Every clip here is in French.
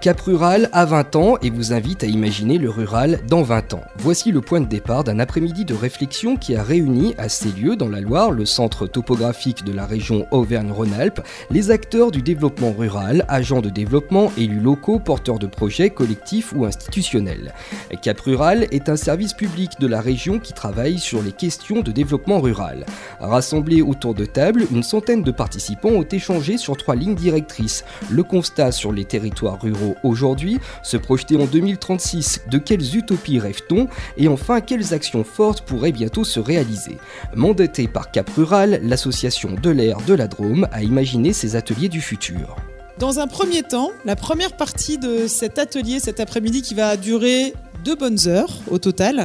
Cap Rural a 20 ans et vous invite à imaginer le rural dans 20 ans. Voici le point de départ d'un après-midi de réflexion qui a réuni à ces lieux dans la Loire, le centre topographique de la région Auvergne-Rhône-Alpes, les acteurs du développement rural, agents de développement, élus locaux, porteurs de projets, collectifs ou institutionnels. Cap Rural est un service public de la région qui travaille sur les questions de développement rural. Rassemblés autour de table, une centaine de participants ont échangé sur 3 lignes directrices. Le constat sur les territoires ruraux aujourd'hui, se projeter en 2036, de quelles utopies rêve-t-on et enfin quelles actions fortes pourraient bientôt se réaliser. Mandatée par Cap Rural, l'association de l'air de la Drôme a imaginé ces ateliers du futur. Dans un premier temps, la première partie de cet atelier cet après-midi qui va durer 2 bonnes heures au total,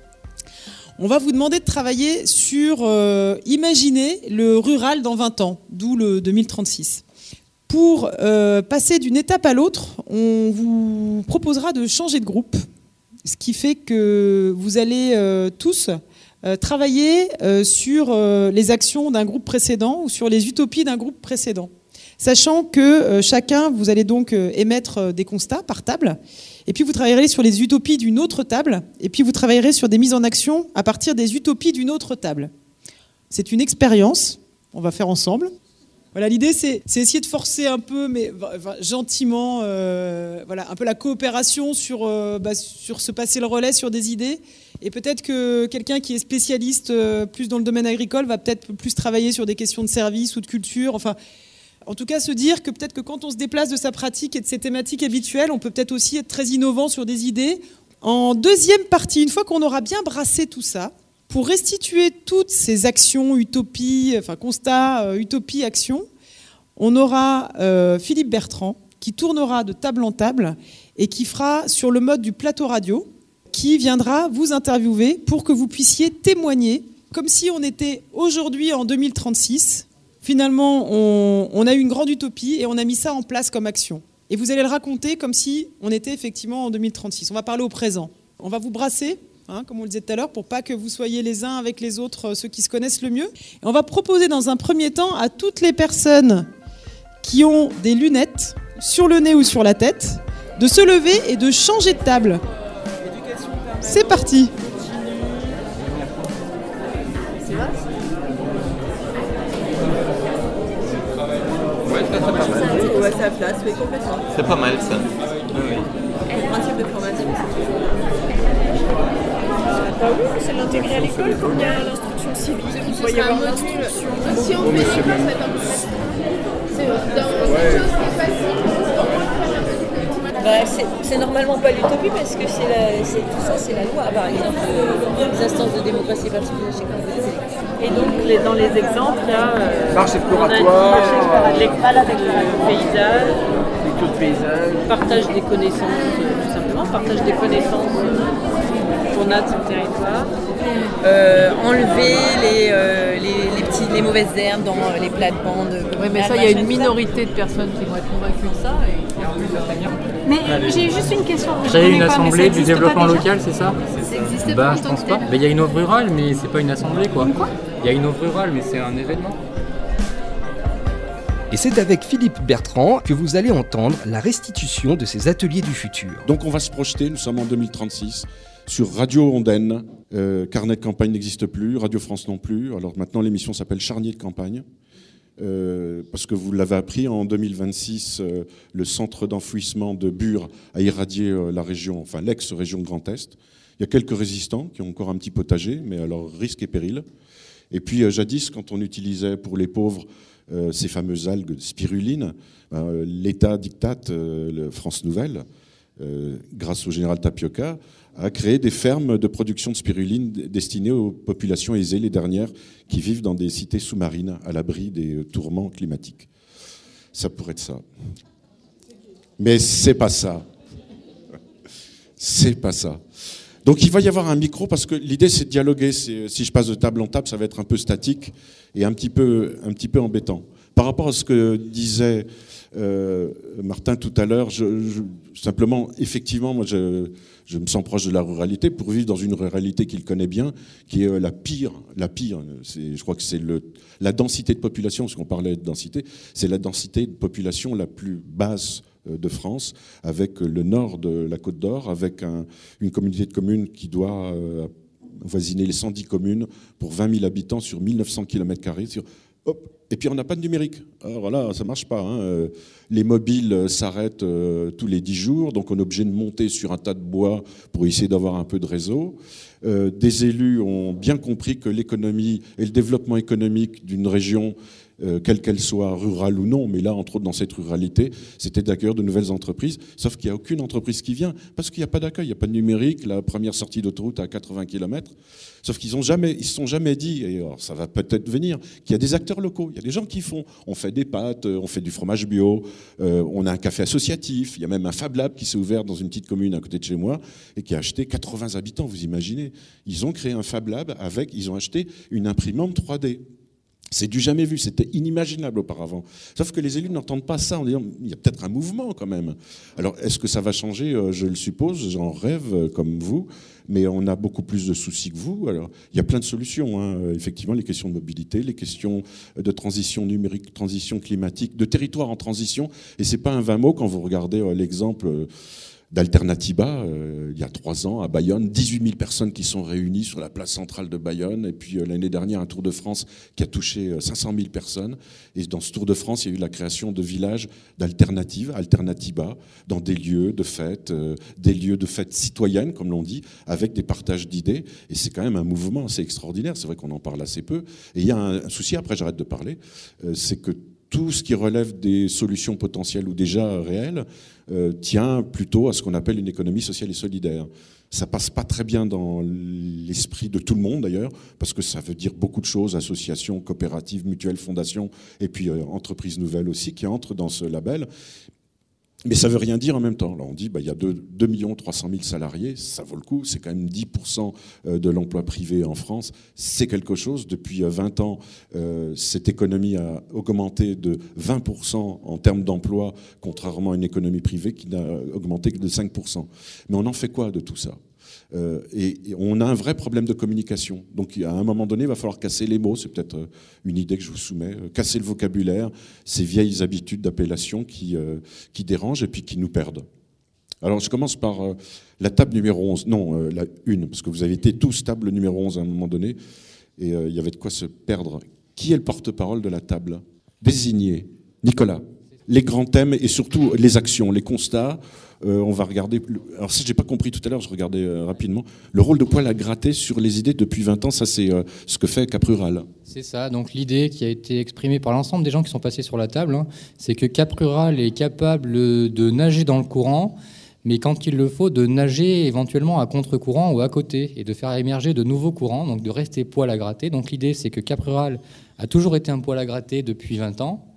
on va vous demander de travailler sur imaginer le rural dans 20 ans, d'où le 2036. Pour passer d'une étape à l'autre, on vous proposera de changer de groupe, ce qui fait que vous allez tous travailler sur les actions d'un groupe précédent ou sur les utopies d'un groupe précédent. Sachant que chacun, vous allez donc émettre des constats par table, et puis vous travaillerez sur les utopies d'une autre table, et puis vous travaillerez sur des mises en action à partir des utopies d'une autre table. C'est une expérience, on va faire ensemble. Voilà, l'idée, c'est essayer de forcer un peu, mais gentiment, un peu la coopération sur se passer le relais sur des idées. Et peut-être que quelqu'un qui est spécialiste plus dans le domaine agricole va peut-être plus travailler sur des questions de service ou de culture. Enfin, en tout cas, se dire que peut-être que quand on se déplace de sa pratique et de ses thématiques habituelles, on peut peut-être aussi être très innovant sur des idées. En deuxième partie, une fois qu'on aura bien brassé tout ça, pour restituer toutes ces actions, utopies, constats, utopies, actions, on aura Philippe Bertrand qui tournera de table en table et qui fera sur le mode du plateau radio, qui viendra vous interviewer pour que vous puissiez témoigner, comme si on était aujourd'hui en 2036. Finalement, on a eu une grande utopie et on a mis ça en place comme action. Et vous allez le raconter comme si on était effectivement en 2036. On va parler au présent. On va vous brasser, comme on le disait tout à l'heure, pour pas que vous soyez les uns avec les autres ceux qui se connaissent le mieux. Et on va proposer dans un premier temps à toutes les personnes qui ont des lunettes sur le nez ou sur la tête de se lever et de changer de table. C'est parti. C'est vrai ? Ouais, c'est à place, oui, complètement. C'est pas mal ça. Oui. Le principe de formation, c'est toujours... Oui, c'est de l'intégrer à l'école, comme il y a l'instruction civique. Il doit y avoir l'instruction. Si on fait l'école, ça va être un peu facile. C'est quelque chose qui est facile. C'est normalement pas l'utopie parce que tout ça, c'est la loi. Par exemple, les instances de démocratie participative, je sais pas. Et donc, dans les exemples, il y a marche exploratoire, l'école avec le paysage, lecture de paysage, partage des connaissances, tout simplement, partage des connaissances qu'on a de son territoire. Enlever les mauvaises herbes dans les plates-bandes. Oui, mais ça, il y a une minorité de personnes qui vont être convaincues de ça. Mais j'ai juste une question. Créer une assemblée du développement local, c'est ça ? Ça existe pas en Je tant pense que pas. tel. Il y a une offre rurale, mais c'est pas une assemblée, quoi. Quoi ? Il y a une offre rurale, mais c'est un événement. Et c'est avec Philippe Bertrand que vous allez entendre la restitution de ces ateliers du futur. Donc on va se projeter, nous sommes en 2036, sur Radio Ondaine. Carnet de campagne n'existe plus, Radio France non plus. Alors maintenant l'émission s'appelle Charnier de campagne. Parce que vous l'avez appris, en 2026, le centre d'enfouissement de Bure a irradié la région, enfin l'ex-région Grand Est. Il y a quelques résistants qui ont encore un petit potager, mais à leur risque et péril. Et puis jadis, quand on utilisait pour les pauvres ces fameuses algues de spiruline, l'État dictate, France Nouvelle, grâce au général Tapioca, a créé des fermes de production de spiruline destinées aux populations aisées, les dernières qui vivent dans des cités sous-marines à l'abri des tourments climatiques. Ça pourrait être ça. Mais c'est pas ça. C'est pas ça. Donc il va y avoir un micro parce que l'idée c'est de dialoguer. Si je passe de table en table, ça va être un peu statique et un petit peu embêtant. Par rapport à ce que disait Martin tout à l'heure, simplement, effectivement, moi je me sens proche de la ruralité pour vivre dans une ruralité qu'il connaît bien, qui est la pire. Je crois que c'est la densité de population, parce qu'on parlait de densité, c'est la densité de population la plus basse de France, avec le nord de la Côte d'Or, avec une communauté de communes qui doit voisiner les 110 communes pour 20 000 habitants sur 1900 km². Et puis on n'a pas de numérique. Alors là, ça ne marche pas. Hein. Les mobiles s'arrêtent tous les 10 jours, donc on est obligé de monter sur un tas de bois pour essayer d'avoir un peu de réseau. Des élus ont bien compris que l'économie et le développement économique d'une région, quelle qu'elle soit, rurale ou non, mais là, entre autres, dans cette ruralité, c'était d'accueillir de nouvelles entreprises, sauf qu'il n'y a aucune entreprise qui vient, parce qu'il n'y a pas d'accueil, il n'y a pas de numérique, la première sortie d'autoroute à 80 km, sauf qu'ils ne se sont jamais dit, et alors ça va peut-être venir, qu'il y a des acteurs locaux, il y a des gens qui font, on fait des pâtes, on fait du fromage bio, on a un café associatif, il y a même un Fab Lab qui s'est ouvert dans une petite commune à côté de chez moi, et qui a acheté 80 habitants, vous imaginez. Ils ont créé un Fab Lab ils ont acheté une imprimante 3D. C'est du jamais vu, c'était inimaginable auparavant. Sauf que les élus n'entendent pas ça en disant il y a peut-être un mouvement quand même. Alors est-ce que ça va changer? Je le suppose, j'en rêve comme vous, mais on a beaucoup plus de soucis que vous. Alors il y a plein de solutions, hein. Effectivement, les questions de mobilité, les questions de transition numérique, transition climatique, de territoire en transition. Et c'est pas un vain mot quand vous regardez l'exemple d'Alternativa, il y a 3 ans, à Bayonne, 18 000 personnes qui sont réunies sur la place centrale de Bayonne. Et puis l'année dernière, un Tour de France qui a touché 500 000 personnes. Et dans ce Tour de France, il y a eu la création de villages Alternativa, dans des lieux de fête citoyennes, comme l'on dit, avec des partages d'idées. Et c'est quand même un mouvement assez extraordinaire. C'est vrai qu'on en parle assez peu. Et il y a un souci, après j'arrête de parler, c'est que tout ce qui relève des solutions potentielles ou déjà réelles tient plutôt à ce qu'on appelle une économie sociale et solidaire. Ça passe pas très bien dans l'esprit de tout le monde d'ailleurs, parce que ça veut dire beaucoup de choses, associations, coopératives, mutuelles, fondations, et puis entreprises nouvelles aussi qui entrent dans ce label. Mais ça ne veut rien dire en même temps. Là, on dit il y a 2 300 000 salariés, ça vaut le coup, c'est quand même 10% de l'emploi privé en France, c'est quelque chose. Depuis 20 ans, cette économie a augmenté de 20% en termes d'emploi, contrairement à une économie privée qui n'a augmenté que de 5%. Mais on en fait quoi de tout ça ? Et on a un vrai problème de communication. Donc à un moment donné, il va falloir casser les mots. C'est peut-être une idée que je vous soumets. Casser le vocabulaire, ces vieilles habitudes d'appellation qui dérangent et puis qui nous perdent. Alors je commence par la table numéro 11. Non, la une, parce que vous avez été tous table numéro 11 à un moment donné. Et il y avait de quoi se perdre. Qui est le porte-parole de la table ? Désigné. Nicolas. Les grands thèmes et surtout les actions, les constats. On va regarder. Alors ça, j'ai pas compris tout à l'heure. Je regardais rapidement le rôle de poil à gratter sur les idées depuis 20 ans. Ça, c'est ce que fait Cap Rural. C'est ça. Donc l'idée qui a été exprimée par l'ensemble des gens qui sont passés sur la table, c'est que Cap Rural est capable de nager dans le courant, mais quand il le faut, de nager éventuellement à contre-courant ou à côté et de faire émerger de nouveaux courants. Donc de rester poil à gratter. Donc l'idée, c'est que Cap Rural a toujours été un poil à gratter depuis 20 ans.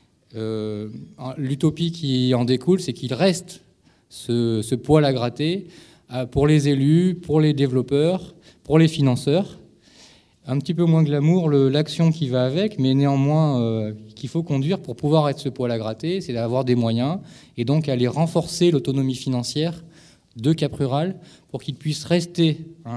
L'utopie qui en découle, c'est qu'il reste ce poil à gratter pour les élus, pour les développeurs, pour les financeurs. Un petit peu moins glamour, l'action qui va avec, mais néanmoins qu'il faut conduire pour pouvoir être ce poil à gratter, c'est d'avoir des moyens et donc aller renforcer l'autonomie financière de Cap Rural pour qu'il puisse rester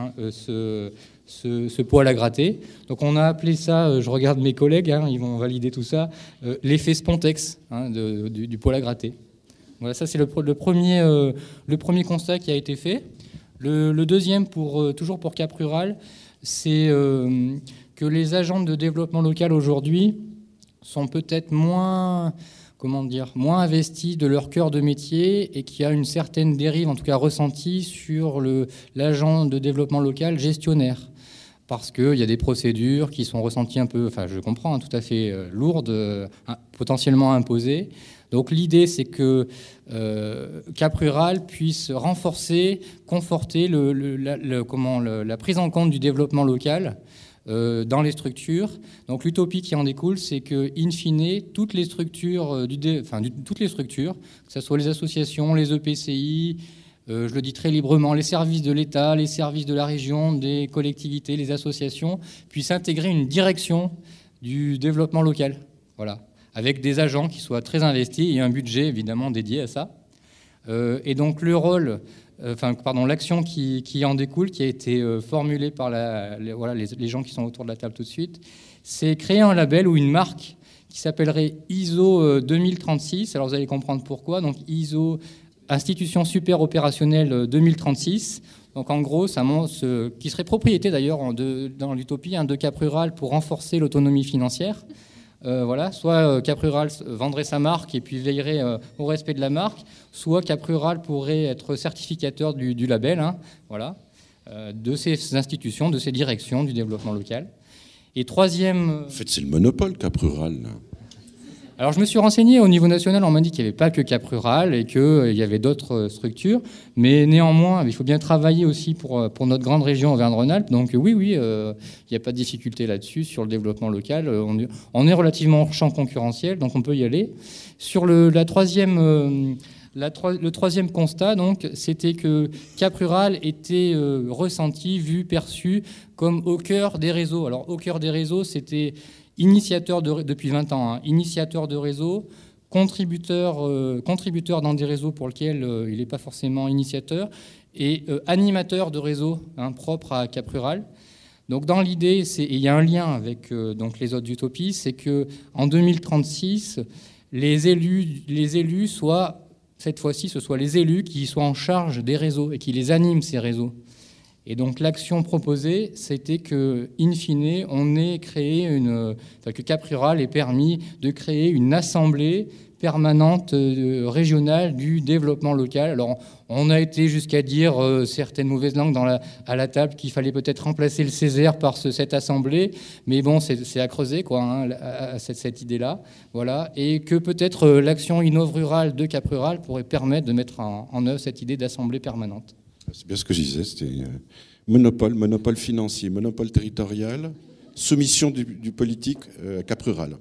ce poil à gratter. Donc on a appelé ça, je regarde mes collègues, ils vont valider tout ça, l'effet Spontex du poil à gratter. Voilà, ça c'est le premier constat qui a été fait. Le deuxième, toujours pour Cap Rural, c'est que les agents de développement local aujourd'hui sont peut-être moins investis de leur cœur de métier et qu'il y a une certaine dérive, en tout cas ressentie, sur l'agent de développement local gestionnaire. Parce qu'il y a des procédures qui sont ressenties un peu, je comprends, tout à fait lourdes, potentiellement imposées. Donc l'idée, c'est que Cap Rural puisse renforcer, conforter la prise en compte du développement local dans les structures. Donc l'utopie qui en découle, c'est que, in fine, toutes les structures, que ce soit les associations, les EPCI, je le dis très librement, les services de l'État, les services de la région, des collectivités, les associations, puissent intégrer une direction du développement local. Voilà. Avec des agents qui soient très investis et un budget évidemment dédié à ça. Et donc le rôle, l'action qui en découle, qui a été formulée par les gens qui sont autour de la table tout de suite, c'est créer un label ou une marque qui s'appellerait ISO 2036. Alors vous allez comprendre pourquoi. Donc ISO, Institution Super Opérationnelle 2036. Donc en gros, ça montre qui serait propriété d'ailleurs dans l'utopie de Cap Rural pour renforcer l'autonomie financière. Voilà, soit Cap Rural vendrait sa marque et puis veillerait au respect de la marque, soit Cap Rural pourrait être certificateur du label, voilà, de ces institutions, de ces directions du développement local. Et troisième... En fait, c'est le monopole Cap Rural, là. Alors je me suis renseigné au niveau national, on m'a dit qu'il n'y avait pas que Cap Rural et qu'il y avait d'autres structures, mais néanmoins il faut bien travailler aussi pour notre grande région Auvergne-Rhône-Alpes, donc oui, il n'y a pas de difficulté là-dessus sur le développement local, on est relativement hors champ concurrentiel, donc on peut y aller. Sur le troisième constat, donc, c'était que Cap Rural était ressenti, vu, perçu comme au cœur des réseaux. Alors au cœur des réseaux, c'était initiateur depuis 20 ans, initiateur de réseau, contributeur dans des réseaux pour lesquels il n'est pas forcément initiateur, et animateur de réseau propre à Cap Rural. Donc dans l'idée, il y a un lien avec donc les autres utopies, c'est qu'en 2036, les élus soient, cette fois-ci, ce soit les élus qui soient en charge des réseaux et qui les animent, ces réseaux. Et donc l'action proposée, c'était que, in fine, on ait créé que Cap Rural ait permis de créer une assemblée permanente régionale du développement local. Alors on a été jusqu'à dire certaines mauvaises langues à la table qu'il fallait peut-être remplacer le Césaire par cette assemblée, mais bon, c'est à creuser cette idée-là, voilà, et que peut-être l'action Innov Rural de Cap Rural pourrait permettre de mettre en œuvre cette idée d'assemblée permanente. C'est bien ce que je disais, c'était monopole financier, monopole territorial, soumission du politique à Cap Rural.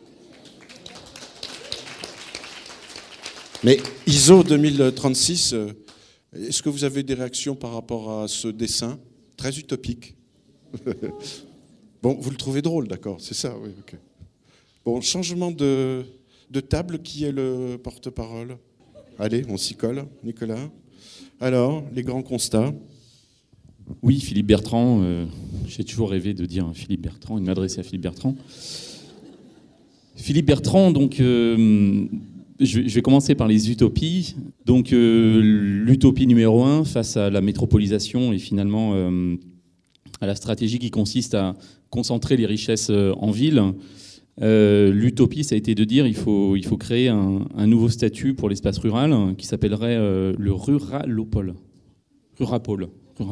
Mais ISO 2036, est-ce que vous avez des réactions par rapport à ce dessin très utopique? Bon, vous le trouvez drôle, d'accord, c'est ça, oui, ok. Bon, changement de table, qui est le porte-parole? Allez, on s'y colle, Nicolas. Alors, les grands constats? Oui, Philippe Bertrand, j'ai toujours rêvé de dire Philippe Bertrand et de m'adresser à Philippe Bertrand. Philippe Bertrand, donc, je vais commencer par les utopies. Donc, l'utopie numéro 1 face à la métropolisation et finalement à la stratégie qui consiste à concentrer les richesses en ville. L'utopie, ça a été de dire il faut créer un nouveau statut pour l'espace rural qui s'appellerait le ruralopole. Rurapole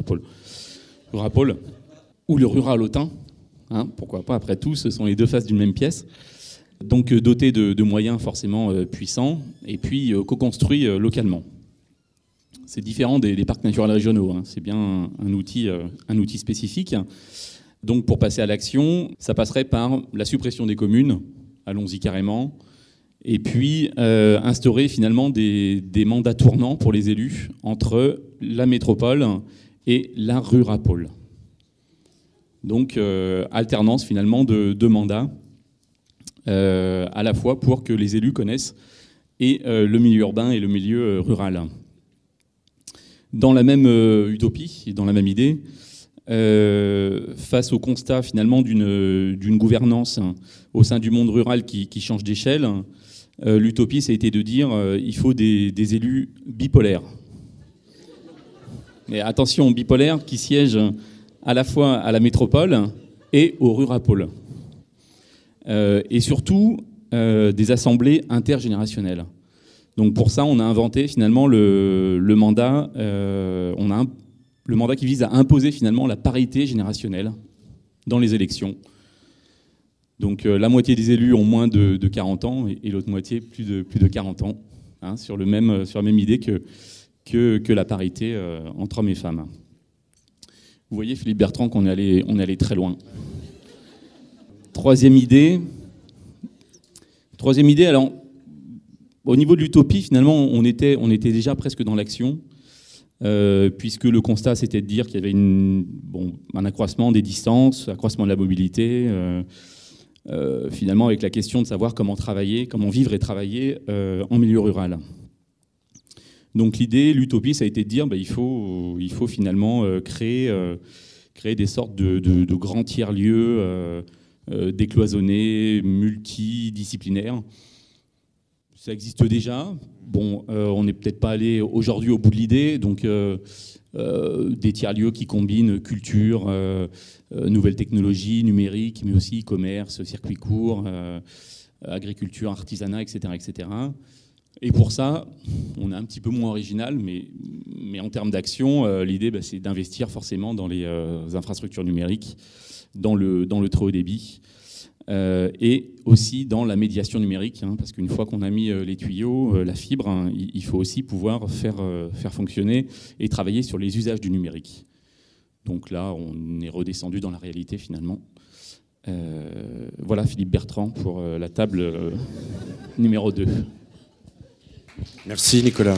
ou le ruralotin, pourquoi pas, après tout, ce sont les deux faces d'une même pièce. Donc doté de moyens forcément puissants et puis co-construit localement. C'est différent des parcs naturels régionaux, c'est bien un outil spécifique. Donc pour passer à l'action, ça passerait par la suppression des communes, allons-y carrément, et puis instaurer finalement des mandats tournants pour les élus entre la métropole et la rurapole. Donc alternance finalement de mandats, à la fois pour que les élus connaissent et le milieu urbain et le milieu rural. Dans la même utopie, et dans la même idée, face au constat finalement d'une gouvernance au sein du monde rural qui change d'échelle, l'utopie, ça a été de dire il faut des élus bipolaires. Mais attention, bipolaires qui siègent à la fois à la métropole et au rurapole. Et surtout des assemblées intergénérationnelles. Donc pour ça, on a inventé finalement le mandat. Le mandat qui vise à imposer finalement la parité générationnelle dans les élections. Donc la moitié des élus ont moins de 40 ans et l'autre moitié plus de 40 ans, sur la même idée que la parité entre hommes et femmes. Vous voyez, Philippe Bertrand, qu'on est allé très loin. Troisième idée, alors, au niveau de l'utopie, finalement, on était déjà presque dans l'action, puisque le constat, c'était de dire qu'il y avait un accroissement des distances, accroissement de la mobilité, finalement avec la question de savoir comment vivre et travailler en milieu rural. Donc l'utopie, ça a été de dire il faut finalement créer des sortes de grands tiers-lieux décloisonné, multidisciplinaire. Ça existe déjà. Bon, on n'est peut-être pas allé aujourd'hui au bout de l'idée, donc des tiers-lieux qui combinent culture, nouvelles technologies, numérique, mais aussi commerce, circuits courts, agriculture, artisanat, etc., etc. Et pour ça, on est un petit peu moins original, mais en termes d'action, l'idée, c'est d'investir forcément dans les infrastructures numériques, dans le très haut débit, et aussi dans la médiation numérique, parce qu'une fois qu'on a mis les tuyaux, la fibre, il faut aussi pouvoir faire fonctionner et travailler sur les usages du numérique. Donc là, on est redescendu dans la réalité finalement. Voilà Philippe Bertrand pour la table numéro 2. Merci Nicolas.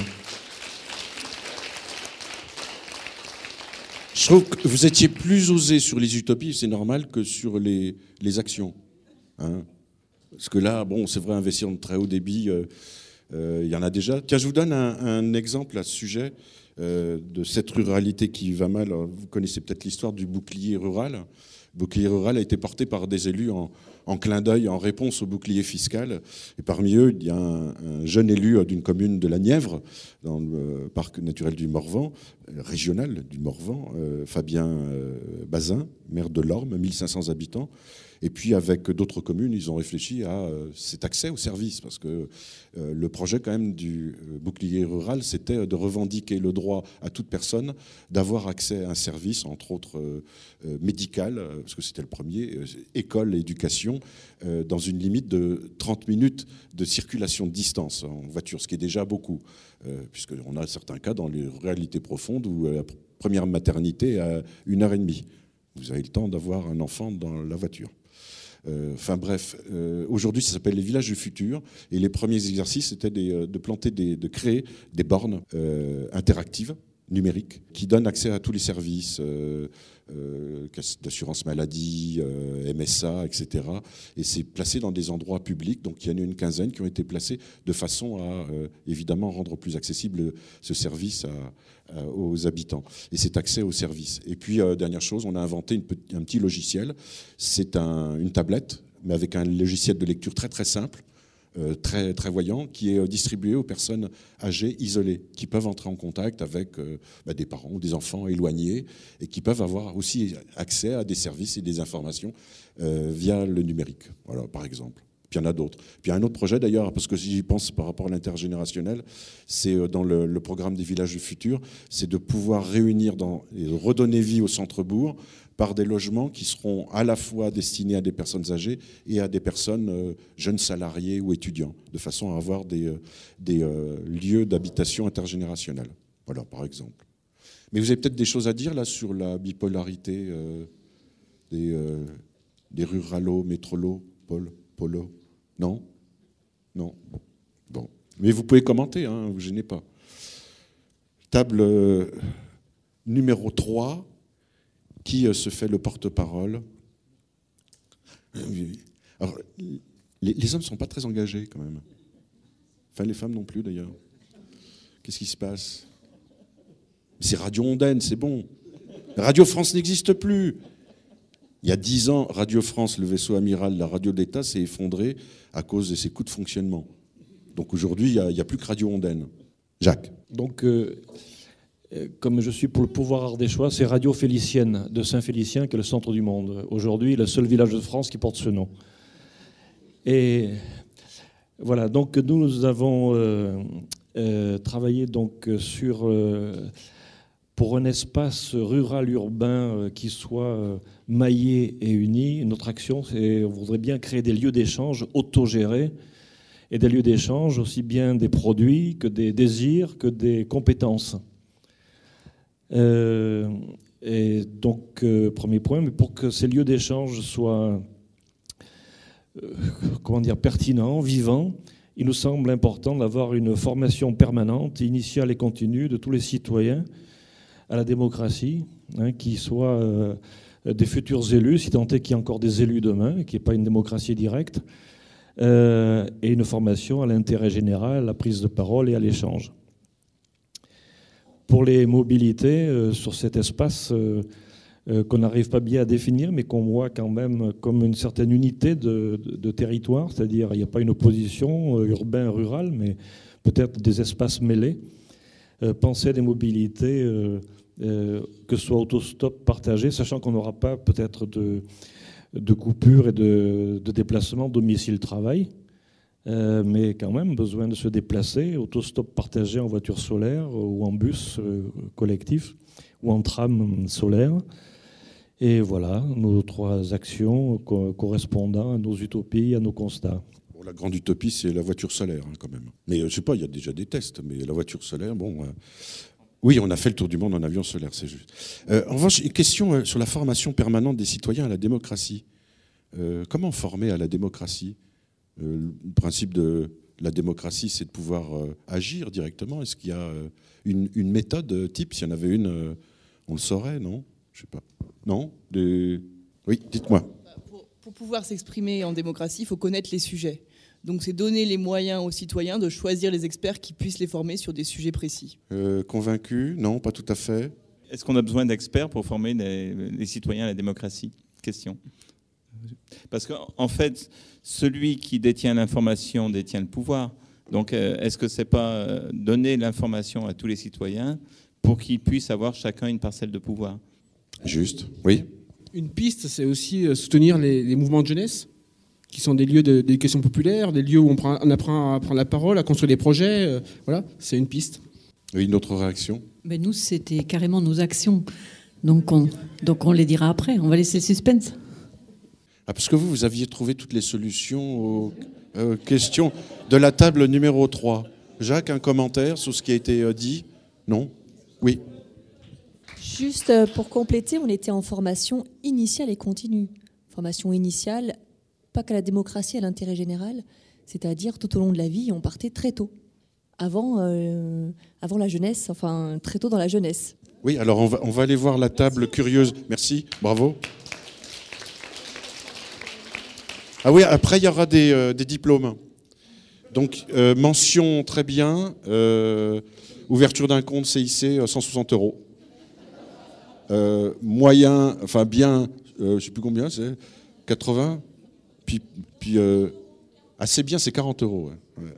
Je trouve que vous étiez plus osé sur les utopies, c'est normal, que sur les actions. Parce que là, bon, c'est vrai, investir en très haut débit, il y en a déjà. Tiens, je vous donne un exemple à ce sujet de cette ruralité qui va mal. Vous connaissez peut-être l'histoire du bouclier rural. Le bouclier rural a été porté par des élus en clin d'œil, en réponse au bouclier fiscal. Et parmi eux, il y a un jeune élu d'une commune de la Nièvre, dans le parc naturel du Morvan, régional du Morvan, Fabien Bazin, maire de l'Orme, 1500 habitants. Et puis avec d'autres communes, ils ont réfléchi à cet accès aux services, parce que le projet quand même du bouclier rural, c'était de revendiquer le droit à toute personne d'avoir accès à un service, entre autres médical, parce que c'était le premier, école, éducation, dans une limite de 30 minutes de circulation de distance en voiture, ce qui est déjà beaucoup, puisqu'on a certains cas dans les réalités profondes où la première maternité est à 1h30. Vous avez le temps d'avoir un enfant dans la voiture. Enfin bref, aujourd'hui ça s'appelle les villages du futur, et les premiers exercices étaient de créer des bornes interactives, numériques, qui donnent accès à tous les services, d'assurance maladie, MSA, etc. Et c'est placé dans des endroits publics, donc il y en a une quinzaine qui ont été placés de façon à évidemment rendre plus accessible ce service aux habitants et cet accès aux services. Et puis, dernière chose, on a inventé un petit logiciel. C'est une tablette, mais avec un logiciel de lecture très très simple, très, très voyant, qui est distribué aux personnes âgées isolées, qui peuvent entrer en contact avec des parents ou des enfants éloignés, et qui peuvent avoir aussi accès à des services et des informations via le numérique, voilà, par exemple. Puis il y en a d'autres. Puis il y a un autre projet d'ailleurs, parce que j'y pense par rapport à l'intergénérationnel, c'est dans le programme des villages du futur, c'est de pouvoir réunir et redonner vie au centre-bourg par des logements qui seront à la fois destinés à des personnes âgées et à des personnes jeunes salariés ou étudiants, de façon à avoir des lieux d'habitation intergénérationnelle. Voilà, par exemple. Mais vous avez peut-être des choses à dire là sur la bipolarité des ruralos, métrolos, polo. Non ? Non. Bon. Mais vous pouvez commenter, ne vous gênez pas. Table numéro 3, qui se fait le porte-parole ? Alors, les hommes ne sont pas très engagés quand même. Enfin, les femmes non plus d'ailleurs. Qu'est-ce qui se passe ? C'est Radio Ondaine, c'est bon. Radio France n'existe plus. Il y a 10 ans, Radio France, le vaisseau amiral, la radio d'État, s'est effondré à cause de ses coûts de fonctionnement. Donc aujourd'hui, il n'y a plus que Radio Ondaine. Jacques. Donc, comme je suis pour le pouvoir ardéchois, c'est Radio Félicienne de Saint-Félicien qui est le centre du monde. Aujourd'hui, le seul village de France qui porte ce nom. Et voilà, donc nous avons travaillé donc pour un espace rural urbain qui soit maillé et uni. Notre action, on voudrait bien créer des lieux d'échange autogérés et des lieux d'échange aussi bien des produits que des désirs que des compétences. Et donc, premier point, mais pour que ces lieux d'échange soient pertinents, vivants, il nous semble important d'avoir une formation permanente, initiale et continue de tous les citoyens à la démocratie, qui soient des futurs élus, si tant est qu'il y a encore des élus demain, qu'il n'y ait pas une démocratie directe, et une formation à l'intérêt général, à la prise de parole et à l'échange. Pour les mobilités, sur cet espace, qu'on n'arrive pas bien à définir, mais qu'on voit quand même comme une certaine unité de territoire, c'est-à-dire il n'y a pas une opposition urbain-rural, mais peut-être des espaces mêlés. Penser des mobilités, que ce soit autostop partagé, sachant qu'on n'aura pas peut-être de coupure et de déplacement domicile-travail, mais quand même besoin de se déplacer, autostop partagé en voiture solaire ou en bus collectif ou en tram solaire. Et voilà, nos 3 actions correspondant à nos utopies, à nos constats. Bon, la grande utopie, c'est la voiture solaire, quand même. Mais je ne sais pas, il y a déjà des tests, mais la voiture solaire, bon... Oui, on a fait le tour du monde en avion solaire, c'est juste. En revanche, une question sur la formation permanente des citoyens à la démocratie. Comment former à la démocratie ? Le principe de la démocratie, c'est de pouvoir agir directement. Est-ce qu'il y a une méthode type ? S'il y en avait une, on le saurait, non ? Je ne sais pas. Non ? Oui, dites-moi. Pour pouvoir s'exprimer en démocratie, il faut connaître les sujets. Donc c'est donner les moyens aux citoyens de choisir les experts qui puissent les former sur des sujets précis. Convaincu ? Non, pas tout à fait. Est-ce qu'on a besoin d'experts pour former les citoyens à la démocratie ? Question. Parce qu'en fait, celui qui détient l'information détient le pouvoir. Donc est-ce que c'est pas donner l'information à tous les citoyens pour qu'ils puissent avoir chacun une parcelle de pouvoir ? Juste, oui. Une piste, c'est aussi soutenir les mouvements de jeunesse, qui sont des lieux d'éducation populaire, des lieux où on apprend à prendre la parole, à construire des projets. Voilà, c'est une piste. Oui, une autre réaction ? Ben nous, c'était carrément nos actions. Donc on les dira après. On va laisser le suspense. Ah, parce que vous aviez trouvé toutes les solutions aux questions de la table numéro 3. Jacques, un commentaire sur ce qui a été dit ? Non ? Oui. Juste pour compléter, on était en formation initiale et continue. Formation initiale, pas qu'à la démocratie, à l'intérêt général, c'est-à-dire tout au long de la vie, on partait très tôt, avant la jeunesse, enfin très tôt dans la jeunesse. Oui, alors on va aller voir la table curieuse. Merci, bravo. Ah oui, après il y aura des diplômes. Donc mention très bien, ouverture d'un compte CIC, 160 €. Moyen, enfin bien, je ne sais plus combien c'est, 80, puis assez bien c'est 40 €. Ouais.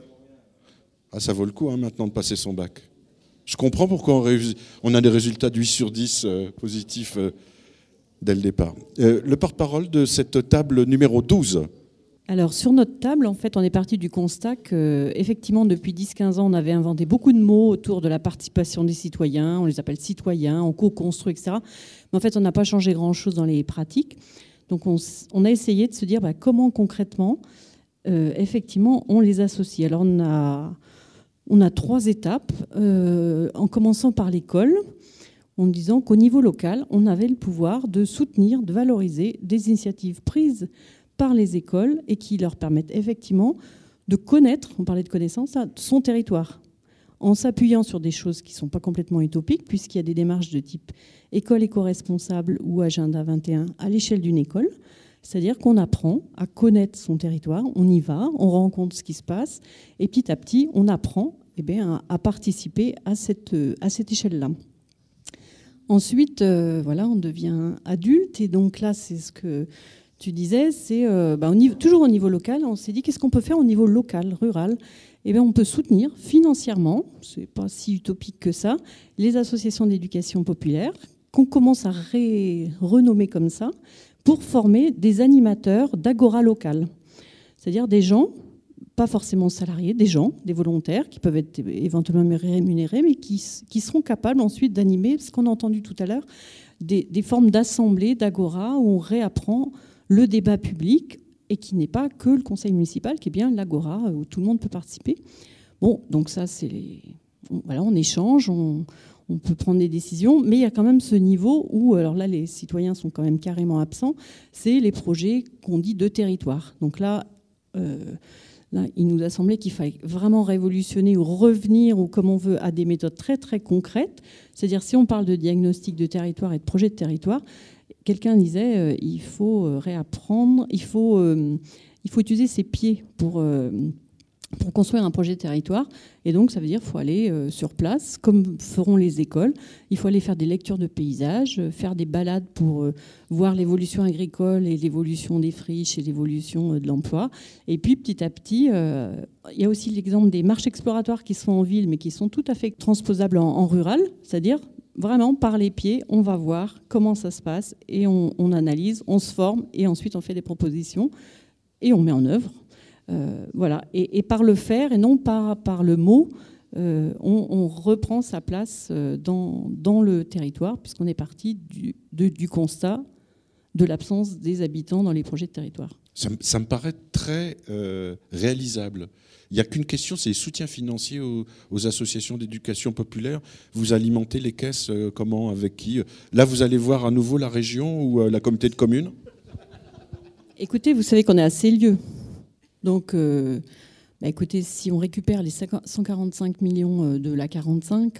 Ah, ça vaut le coup maintenant de passer son bac. Je comprends pourquoi on a des résultats de 8 sur 10 positifs dès le départ. Le porte-parole de cette table numéro 12. Alors, sur notre table, en fait, on est parti du constat qu'effectivement, depuis 10-15 ans, on avait inventé beaucoup de mots autour de la participation des citoyens. On les appelle citoyens, on co-construit, etc. Mais en fait, on n'a pas changé grand-chose dans les pratiques. Donc, on a essayé de se dire comment concrètement, effectivement, on les associe. Alors, on a 3 étapes, en commençant par l'école, en disant qu'au niveau local, on avait le pouvoir de soutenir, de valoriser des initiatives prises par les écoles et qui leur permettent effectivement de connaître, on parlait de connaissance, son territoire, en s'appuyant sur des choses qui ne sont pas complètement utopiques, puisqu'il y a des démarches de type école éco-responsable ou agenda 21 à l'échelle d'une école. C'est-à-dire qu'on apprend à connaître son territoire, on y va, on rencontre ce qui se passe, et petit à petit, on apprend à participer à cette échelle-là. Ensuite, on devient adulte, et donc là, c'est ce que tu disais, c'est toujours au niveau local, on s'est dit qu'est-ce qu'on peut faire au niveau local, rural ? On peut soutenir financièrement, c'est pas si utopique que ça, les associations d'éducation populaire, qu'on commence à renommer comme ça, pour former des animateurs d'agora locale. C'est-à-dire des gens, pas forcément salariés, des gens, des volontaires, qui peuvent être éventuellement rémunérés, mais qui seront capables ensuite d'animer, ce qu'on a entendu tout à l'heure, des formes d'assemblées, d'agora, où on réapprend le débat public, et qui n'est pas que le conseil municipal, qui est bien l'agora, où tout le monde peut participer. Bon, donc ça, on échange, on peut prendre des décisions, mais il y a quand même ce niveau où, alors là, les citoyens sont quand même carrément absents, c'est les projets qu'on dit de territoire. Donc là, il nous a semblé qu'il fallait vraiment révolutionner ou revenir, ou comme on veut, à des méthodes très, très concrètes. C'est-à-dire, si on parle de diagnostic de territoire et de projet de territoire, quelqu'un disait il faut réapprendre, il faut utiliser ses pieds pour pour construire un projet de territoire. Et donc, ça veut dire qu'il faut aller sur place, comme feront les écoles. Il faut aller faire des lectures de paysages, faire des balades pour voir l'évolution agricole et l'évolution des friches et l'évolution de l'emploi. Et puis, petit à petit, il y a aussi l'exemple des marches exploratoires qui se font en ville, mais qui sont tout à fait transposables en rural, c'est-à-dire vraiment par les pieds, on va voir comment ça se passe et on analyse, on se forme et ensuite on fait des propositions et on met en œuvre. Voilà. Et par le faire et non par le mot, on reprend sa place dans le territoire, puisqu'on est parti du constat de l'absence des habitants dans les projets de territoire. Ça me paraît très réalisable. Il n'y a qu'une question, c'est les soutiens financiers aux associations d'éducation populaire. Vous alimentez les caisses comment, avec qui? Là, vous allez voir à nouveau la région ou la communauté de communes? Écoutez, vous savez qu'on est à Célieu. Donc, écoutez, si on récupère les 145 millions de la 45...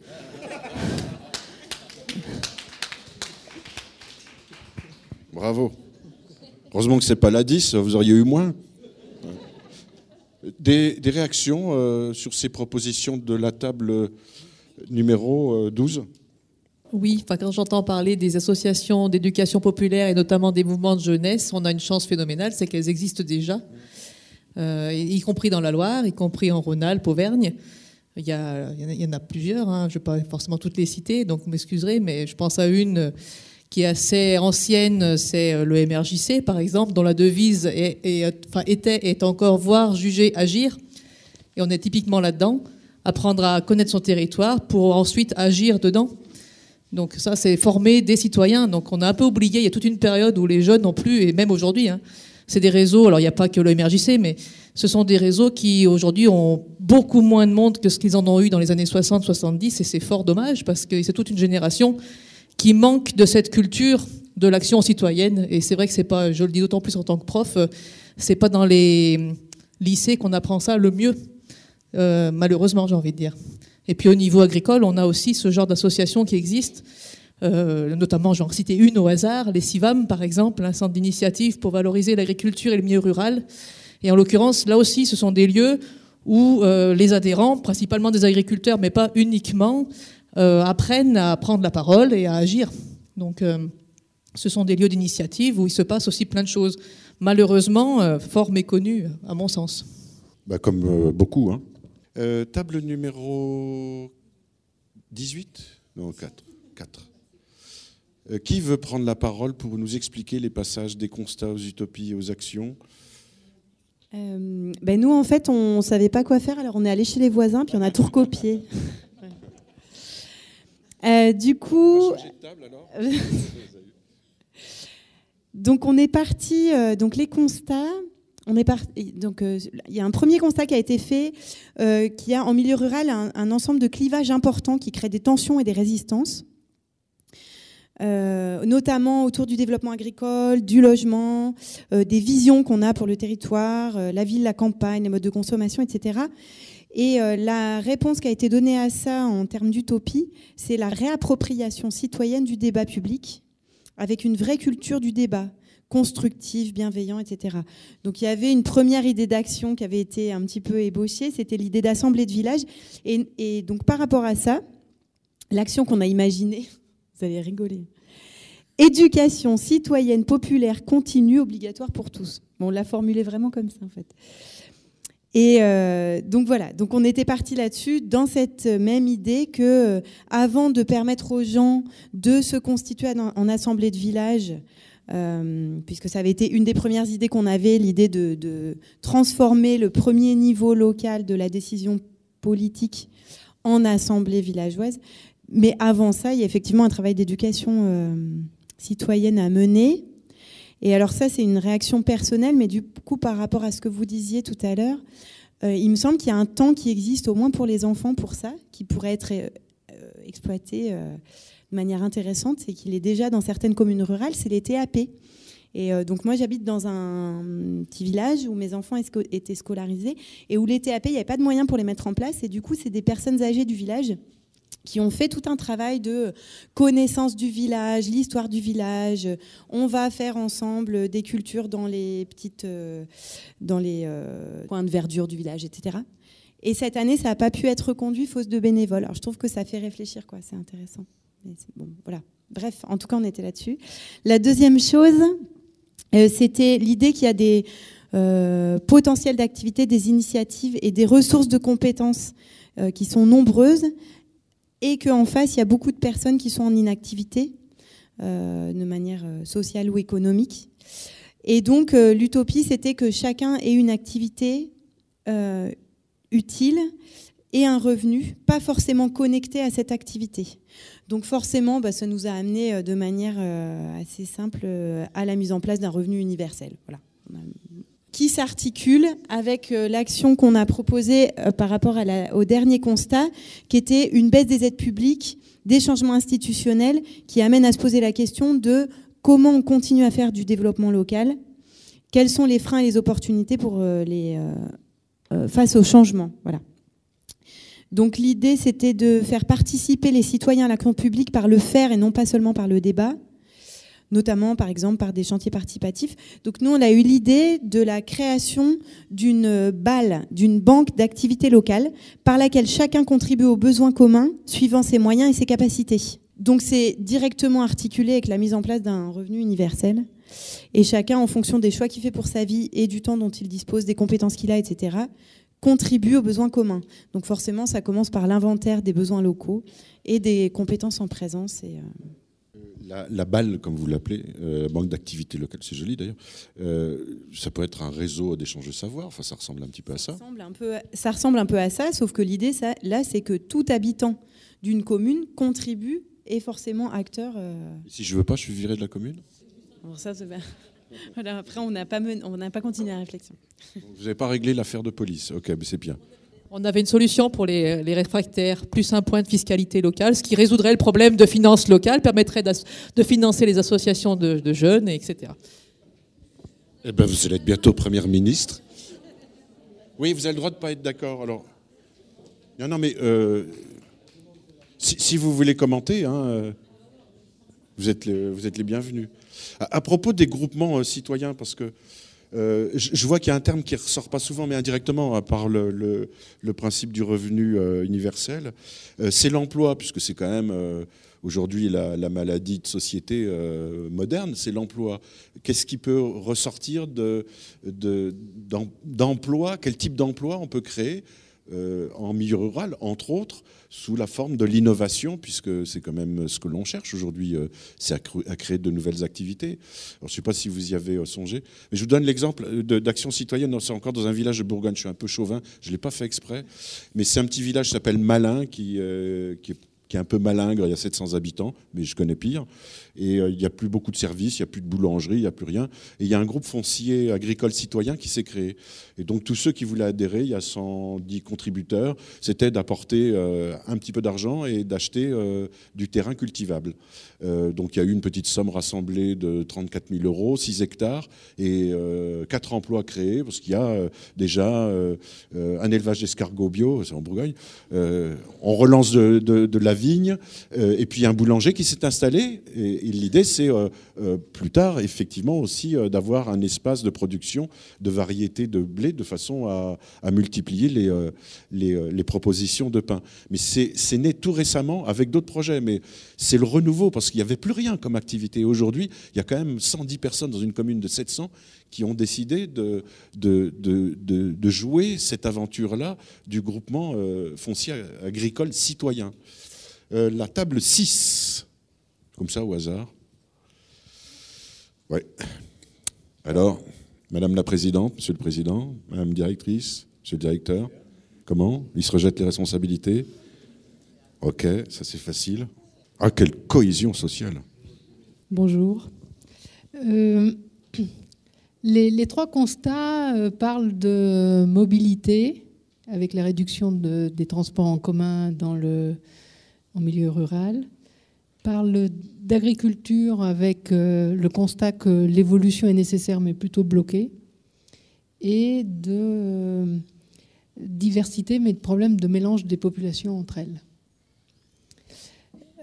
Bravo. Heureusement que ce n'est pas la 10, vous auriez eu moins. Des réactions sur ces propositions de la table numéro 12 ? Oui, quand j'entends parler des associations d'éducation populaire et notamment des mouvements de jeunesse, on a une chance phénoménale, c'est qu'elles existent déjà, y compris dans la Loire, y compris en Rhône-Alpes, Auvergne. Il y en a plusieurs, je ne vais pas forcément toutes les citer, donc vous m'excuserez, mais je pense à une qui est assez ancienne, c'est le MRJC, par exemple, dont la devise est encore voir, juger, agir. Et on est typiquement là-dedans, apprendre à connaître son territoire pour ensuite agir dedans. Donc ça, c'est former des citoyens. Donc on a un peu oublié, il y a toute une période où les jeunes non plus, et même aujourd'hui, c'est des réseaux, alors il n'y a pas que le MRJC, mais ce sont des réseaux qui aujourd'hui ont beaucoup moins de monde que ce qu'ils en ont eu dans les années 60-70, et c'est fort dommage, parce que c'est toute une génération qui manque de cette culture de l'action citoyenne. Et c'est vrai que c'est pas, je le dis d'autant plus en tant que prof, c'est pas dans les lycées qu'on apprend ça le mieux, malheureusement, j'ai envie de dire. Et puis au niveau agricole, on a aussi ce genre d'associations qui existent, notamment, j'en citer une au hasard, les CIVAM par exemple, un centre d'initiative pour valoriser l'agriculture et le milieu rural. Et en l'occurrence, là aussi, ce sont des lieux où les adhérents, principalement des agriculteurs, mais pas uniquement, apprennent à prendre la parole et à agir. Donc ce sont des lieux d'initiative où il se passe aussi plein de choses, malheureusement fort méconnues à mon sens. Comme beaucoup. Table numéro 18 ? Non, 4. Qui veut prendre la parole pour nous expliquer les passages des constats aux utopies et aux actions ? Nous, en fait, on ne savait pas quoi faire, alors on est allé chez les voisins, puis on a tout recopié. Du coup, on va changer de table, alors. Donc on est parti. Donc les constats, on est parti. Donc il y a un premier constat qui a été fait, qui a en milieu rural un ensemble de clivages importants qui créent des tensions et des résistances, notamment autour du développement agricole, du logement, des visions qu'on a pour le territoire, la ville, la campagne, les modes de consommation, etc. Et la réponse qui a été donnée à ça en termes d'utopie, c'est la réappropriation citoyenne du débat public, avec une vraie culture du débat, constructif, bienveillant, etc. Donc il y avait une première idée d'action qui avait été un petit peu ébauchée, c'était l'idée d'assemblée de village. Et donc par rapport à ça, l'action qu'on a imaginée, vous allez rigoler, éducation citoyenne populaire continue, obligatoire pour tous. Bon, on l'a formulé vraiment comme ça en fait. Et donc voilà, donc on était parti là-dessus dans cette même idée que avant de permettre aux gens de se constituer en assemblée de village, puisque ça avait été une des premières idées qu'on avait, l'idée de transformer le premier niveau local de la décision politique en assemblée villageoise. Mais avant ça, il y a effectivement un travail d'éducation citoyenne à mener. Et alors ça, c'est une réaction personnelle, mais du coup, par rapport à ce que vous disiez tout à l'heure, il me semble qu'il y a un temps qui existe, au moins pour les enfants, pour ça, qui pourrait être exploité de manière intéressante, c'est qu'il est déjà dans certaines communes rurales, c'est les TAP. Et donc moi, j'habite dans un petit village où mes enfants étaient scolarisés et où les TAP, il n'y avait pas de moyens pour les mettre en place. Et du coup, c'est des personnes âgées du village qui ont fait tout un travail de connaissance du village, l'histoire du village. On va faire ensemble des cultures dans les coins de verdure du village, etc. Et cette année, ça n'a pas pu être reconduit faute de bénévoles. Alors je trouve que ça fait réfléchir, quoi. C'est intéressant. Mais bon, voilà. Bref, en tout cas, on était là-dessus. La deuxième chose, c'était l'idée qu'il y a des potentiels d'activité, des initiatives et des ressources de compétences qui sont nombreuses, et qu'en face, il y a beaucoup de personnes qui sont en inactivité de manière sociale ou économique. Et donc, l'utopie, c'était que chacun ait une activité utile et un revenu, pas forcément connecté à cette activité. Donc forcément, ça nous a amené de manière assez simple à la mise en place d'un revenu universel. Voilà. Qui s'articule avec l'action qu'on a proposée par rapport au dernier constat, qui était une baisse des aides publiques, des changements institutionnels, qui amènent à se poser la question de comment on continue à faire du développement local, quels sont les freins et les opportunités pour face au changement. Voilà. Donc l'idée, c'était de faire participer les citoyens à l'action publique par le faire et non pas seulement par le débat, notamment par exemple par des chantiers participatifs. Donc nous, on a eu l'idée de la création d'une BAL, d'une banque d'activités locales, par laquelle chacun contribue aux besoins communs, suivant ses moyens et ses capacités. Donc c'est directement articulé avec la mise en place d'un revenu universel. Et chacun, en fonction des choix qu'il fait pour sa vie et du temps dont il dispose, des compétences qu'il a, etc., contribue aux besoins communs. Donc forcément, ça commence par l'inventaire des besoins locaux et des compétences en présence. Et, La BAL, comme vous l'appelez, Banque d'activités locales, c'est joli d'ailleurs, ça peut être un réseau d'échange de savoir, enfin ça ressemble un petit peu à ça. Ça ressemble un peu à ça, sauf que l'idée, là, c'est que tout habitant d'une commune contribue et forcément acteur. Si je veux pas, je suis viré de la commune. Alors ça, c'est bien. Voilà, après, on n'a pas continué la réflexion. Vous n'avez pas réglé l'affaire de police, ok, mais c'est bien. On avait une solution pour les réfractaires, plus un point de fiscalité locale, ce qui résoudrait le problème de finances locales, permettrait de financer les associations de jeunes, etc. Eh ben, vous allez être bientôt Premier ministre. Oui, vous avez le droit de ne pas être d'accord. Alors, non, mais si vous voulez commenter, hein, vous êtes les bienvenus. À propos des groupements citoyens, parce que je vois qu'il y a un terme qui ne ressort pas souvent, mais indirectement, à part le principe du revenu universel, c'est l'emploi, puisque c'est quand même aujourd'hui la maladie de société moderne, c'est l'emploi. Qu'est-ce qui peut ressortir d'emploi? Quel type d'emploi on peut créer en milieu rural, entre autres, sous la forme de l'innovation, puisque c'est quand même ce que l'on cherche aujourd'hui, c'est à créer de nouvelles activités. Alors, je ne sais pas si vous y avez songé, mais je vous donne l'exemple d'Action citoyenne, c'est encore dans un village de Bourgogne, je suis un peu chauvin, je ne l'ai pas fait exprès, mais c'est un petit village qui s'appelle Malin, qui est un peu malingre, il y a 700 habitants, mais je connais pire. Et il n'y a plus beaucoup de services, il n'y a plus de boulangerie, il n'y a plus rien. Et il y a un groupe foncier agricole citoyen qui s'est créé. Et donc tous ceux qui voulaient adhérer, il y a 110 contributeurs, c'était d'apporter un petit peu d'argent et d'acheter du terrain cultivable. Donc il y a eu une petite somme rassemblée de 34 000 €, 6 hectares et 4 emplois créés, parce qu'il y a déjà un élevage d'escargots bio, c'est en Bourgogne, on relance de la vigne, et puis un boulanger qui s'est installé. Et l'idée, c'est plus tard, effectivement, aussi d'avoir un espace de production de variétés de blé de façon à multiplier les propositions de pain. Mais c'est né tout récemment avec d'autres projets, mais c'est le renouveau, parce qu'il n'y avait plus rien comme activité. Aujourd'hui, il y a quand même 110 personnes dans une commune de 700 qui ont décidé de jouer cette aventure-là du groupement foncier agricole citoyen. La table 6, comme ça au hasard. Ouais. Alors, Madame la Présidente, Monsieur le Président, Madame la Directrice, Monsieur le Directeur, comment? Ils se rejettent les responsabilités? Ok, ça c'est facile. Ah, quelle cohésion sociale! Bonjour. Les trois constats parlent de mobilité, avec la réduction des transports en commun en milieu rural, parle d'agriculture avec le constat que l'évolution est nécessaire mais plutôt bloquée, et de diversité mais de problème de mélange des populations entre elles.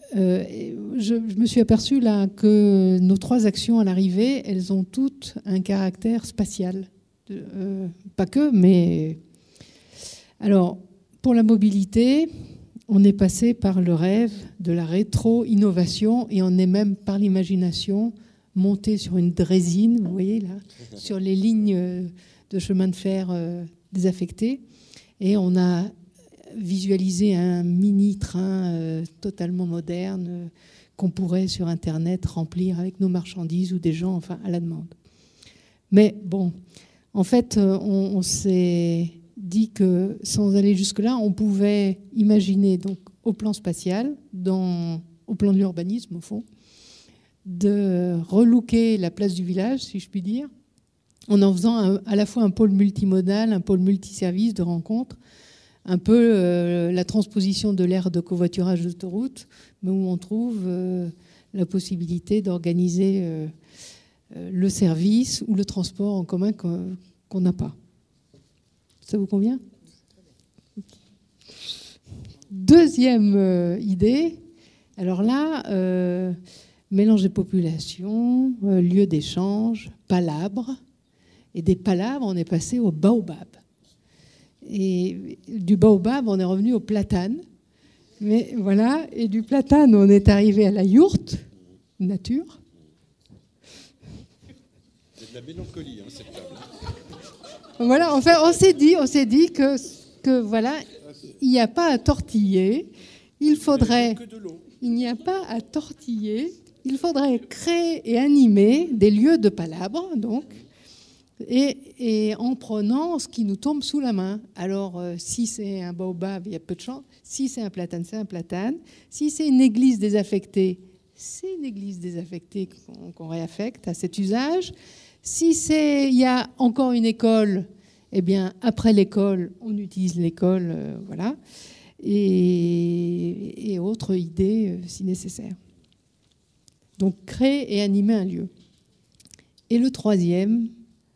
je me suis aperçue là que nos 3 actions à l'arrivée, elles ont toutes un caractère spatial. Pas que, mais... Alors, pour la mobilité, on est passé par le rêve de la rétro-innovation et on est même, par l'imagination, monté sur une draisine, vous voyez là, sur les lignes de chemin de fer désaffectées. Et on a visualisé un mini-train totalement moderne qu'on pourrait sur Internet remplir avec nos marchandises ou des gens, enfin, à la demande. Mais bon, en fait, on s'est dit que sans aller jusque-là, on pouvait imaginer, donc, au plan spatial, au plan de l'urbanisme, au fond, de relooker la place du village, si je puis dire, en faisant à la fois un pôle multimodal, un pôle multiservice de rencontres, un peu la transposition de l'ère de covoiturage d'autoroute, mais où on trouve la possibilité d'organiser le service ou le transport en commun qu'on n'a pas. Ça vous convient ? Deuxième idée, alors là, mélange des populations, lieu d'échange, palabres. Et des palabres, on est passé au baobab. Et du baobab, on est revenu au platane. Mais voilà, et du platane, on est arrivé à la yourte, nature. C'est de la mélancolie, hein, cette table. Voilà, enfin, on s'est dit que voilà, il n'y a pas à tortiller. Il n'y a pas à tortiller. Il faudrait créer et animer des lieux de palabres, donc, et en prenant ce qui nous tombe sous la main. Alors, si c'est un baobab, il y a peu de chance. Si c'est un platane, c'est un platane. Si c'est une église désaffectée, c'est une église désaffectée qu'on réaffecte à cet usage. Si il y a encore une école, eh bien, après l'école, on utilise l'école, voilà. Et autres idées, si nécessaire. Donc, créer et animer un lieu. Et le troisième,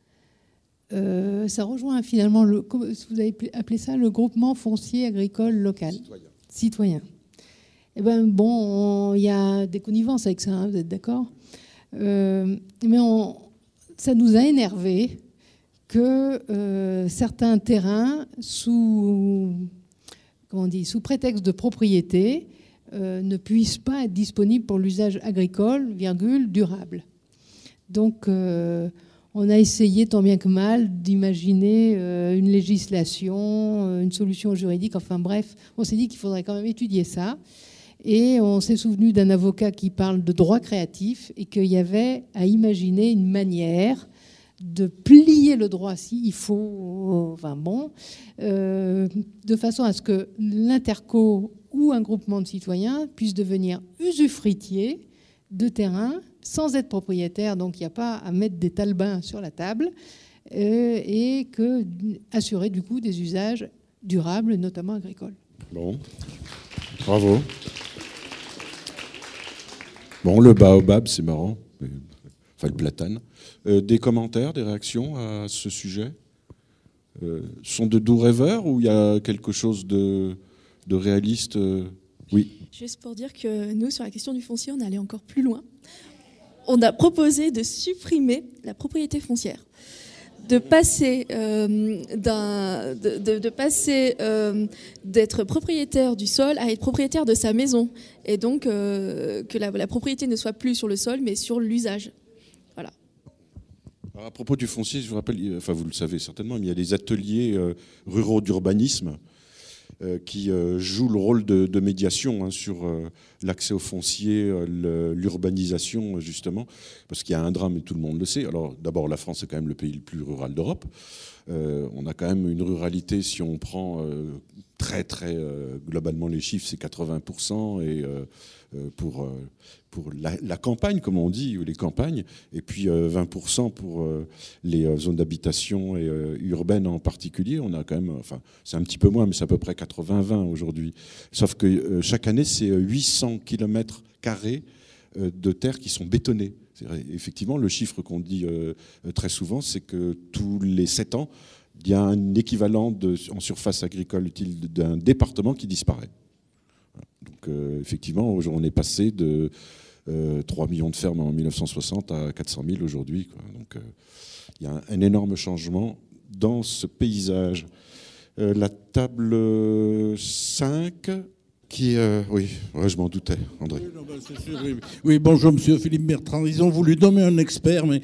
ça rejoint finalement, vous avez appelé ça le groupement foncier agricole local. Citoyen. Eh bien, bon, il y a des connivences avec ça, hein, vous êtes d'accord ? Mais ça nous a énervé que certains terrains, sous prétexte de propriété, ne puissent pas être disponibles pour l'usage agricole, durable. Donc, on a essayé tant bien que mal d'imaginer une législation, une solution juridique, enfin bref, on s'est dit qu'il faudrait quand même étudier ça. Et on s'est souvenu d'un avocat qui parle de droit créatif et qu'il y avait à imaginer une manière de plier le droit s'il faut, de façon à ce que l'interco ou un groupement de citoyens puisse devenir usufruitier de terrain sans être propriétaire, donc il n'y a pas à mettre des talbins sur la table, et assurer du coup des usages durables, notamment agricoles. Bon, bravo. Bon, le baobab, c'est marrant. Enfin, le platane. Des commentaires, des réactions à ce sujet sont de doux rêveurs ou il y a quelque chose de réaliste Oui. Juste pour dire que nous, sur la question du foncier, on est allé encore plus loin. On a proposé de supprimer la propriété foncière, de passer d'être propriétaire du sol à être propriétaire de sa maison, et donc que la propriété ne soit plus sur le sol, mais sur l'usage. Voilà. Alors, à propos du foncier, je vous rappelle, enfin vous le savez certainement, mais il y a des ateliers ruraux d'urbanisme qui jouent le rôle de médiation sur l'accès au foncier, l'urbanisation justement, parce qu'il y a un drame et tout le monde le sait. Alors d'abord, la France est quand même le pays le plus rural d'Europe. On a quand même une ruralité, si on prend très globalement les chiffres, c'est 80%, et pour la campagne, comme on dit, ou les campagnes, et puis 20% pour les zones d'habitation et urbaines en particulier. On a quand même, enfin c'est un petit peu moins, mais c'est à peu près 80-20 aujourd'hui. Sauf que chaque année, c'est 800 km² de terres qui sont bétonnées. Effectivement, le chiffre qu'on dit très souvent, c'est que tous les 7 ans, il y a un équivalent en surface agricole utile d'un département qui disparaît. Donc Donc effectivement, on est passé de 3 millions de fermes en 1960 à 400 000 aujourd'hui, quoi. Donc il y a un énorme changement dans ce paysage. La table 5, qui... oui, je m'en doutais, André. Oui, non, c'est sûr, oui. Oui, bonjour, monsieur Philippe Bertrand. Ils ont voulu nommer un expert, mais...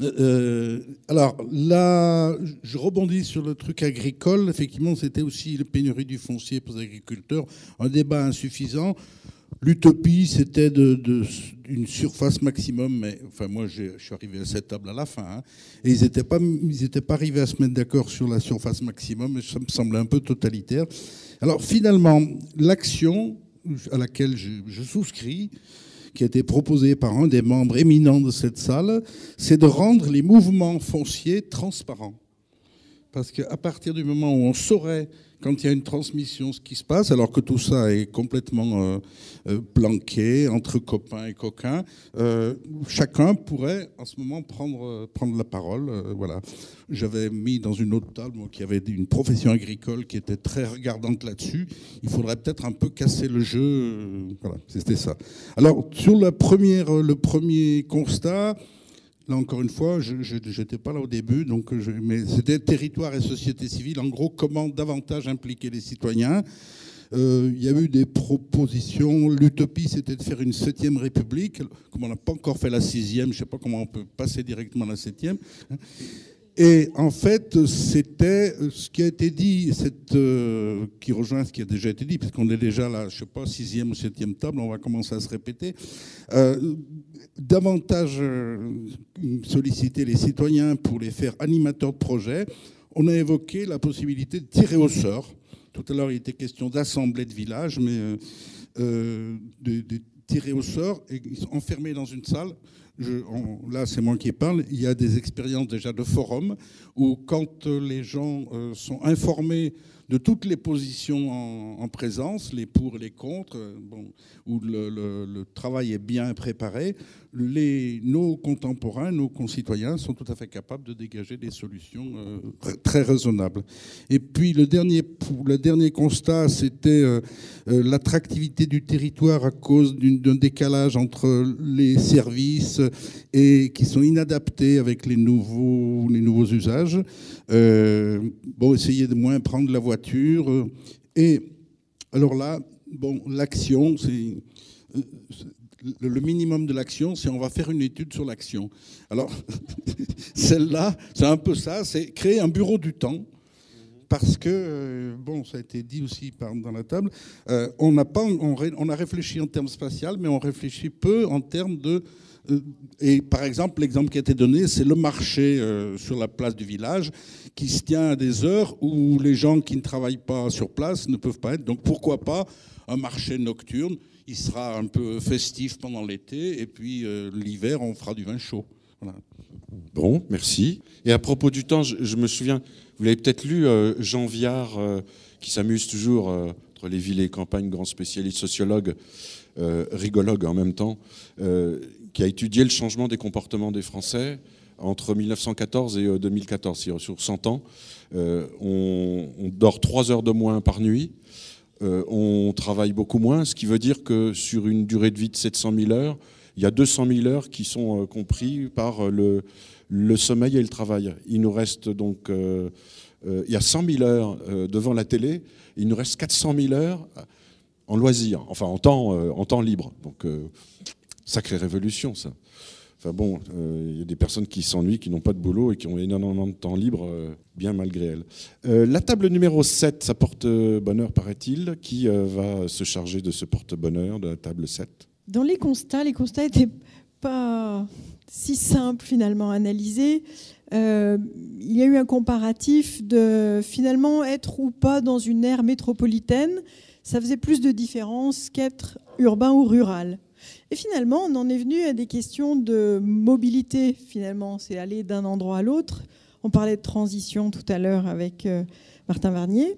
alors, là, je rebondis sur le truc agricole. Effectivement, c'était aussi la pénurie du foncier pour les agriculteurs, un débat insuffisant. L'utopie, c'était une surface maximum, mais enfin moi je suis arrivé à cette table à la fin, hein, et ils n'étaient pas arrivés à se mettre d'accord sur la surface maximum, et ça me semblait un peu totalitaire. Alors finalement, l'action à laquelle je souscris, qui a été proposée par un des membres éminents de cette salle, c'est de rendre les mouvements fonciers transparents. Parce qu'à partir du moment où on saurait, quand il y a une transmission, ce qui se passe, alors que tout ça est complètement planqué entre copains et coquins, chacun pourrait en ce moment prendre la parole. Voilà. J'avais mis dans une autre table qui avait une profession agricole qui était très regardante là-dessus. Il faudrait peut-être un peu casser le jeu. Voilà, c'était ça. Alors, sur le premier constat... Là, encore une fois, je n'étais pas là au début, mais c'était territoire et société civile. En gros, comment davantage impliquer les citoyens. Il y a eu des propositions. L'utopie, c'était de faire une 7e République. Comme on n'a pas encore fait la 6e, je ne sais pas comment on peut passer directement à la 7e. Et en fait, c'était ce qui a été dit, qui rejoint ce qui a déjà été dit, puisqu'on est déjà là, je ne sais pas, 6e ou 7e table, on va commencer à se répéter. Davantage solliciter les citoyens pour les faire animateurs de projets. On a évoqué la possibilité de tirer au sort. Tout à l'heure, il était question d'assemblée de villages, mais de tirer au sort et enfermés dans une salle. Là, c'est moi qui parle. Il y a des expériences déjà de forum où, quand les gens sont informés de toutes les positions en présence, les pour et les contre, où le travail est bien préparé, nos contemporains, nos concitoyens sont tout à fait capables de dégager des solutions très raisonnables. Et puis le dernier constat, c'était l'attractivité du territoire à cause d'un décalage entre les services et qui sont inadaptés avec les nouveaux usages. Essayer de moins prendre la voiture. Et alors là, l'action, c'est... Le minimum de l'action, c'est on va faire une étude sur l'action. Alors, celle-là, c'est un peu ça, c'est créer un bureau du temps, parce que, ça a été dit aussi dans la table, on a réfléchi en termes spatial, mais on réfléchit peu en termes de... Et par exemple, l'exemple qui a été donné, c'est le marché sur la place du village, qui se tient à des heures où les gens qui ne travaillent pas sur place ne peuvent pas être. Donc pourquoi pas un marché nocturne? Il sera un peu festif pendant l'été, et puis l'hiver, on fera du vin chaud. Voilà. Bon, merci. Et à propos du temps, je me souviens, vous l'avez peut-être lu, Jean Viard, qui s'amuse toujours entre les villes et les campagnes, grand spécialiste sociologue, rigologue en même temps, qui a étudié le changement des comportements des Français entre 1914 et 2014. Sur 100 ans, on dort 3 heures de moins par nuit. On travaille beaucoup moins, ce qui veut dire que sur une durée de vie de 700 000 heures, il y a 200 000 heures qui sont comprises par le sommeil et le travail. Il nous reste donc... il y a 100 000 heures devant la télé, il nous reste 400 000 heures en loisirs, enfin en temps libre. Donc, sacrée révolution, ça. Enfin bon, il y a des personnes qui s'ennuient, qui n'ont pas de boulot et qui ont énormément de temps libre, bien malgré elles. La table numéro 7, ça porte bonheur, paraît-il. Qui va se charger de ce porte-bonheur de la table 7 ? Dans les constats n'étaient pas si simples finalement à analyser. Il y a eu un comparatif de finalement être ou pas dans une aire métropolitaine. Ça faisait plus de différence qu'être urbain ou rural. Et finalement, on en est venu à des questions de mobilité, finalement. C'est aller d'un endroit à l'autre. On parlait de transition tout à l'heure avec Martin Varnier.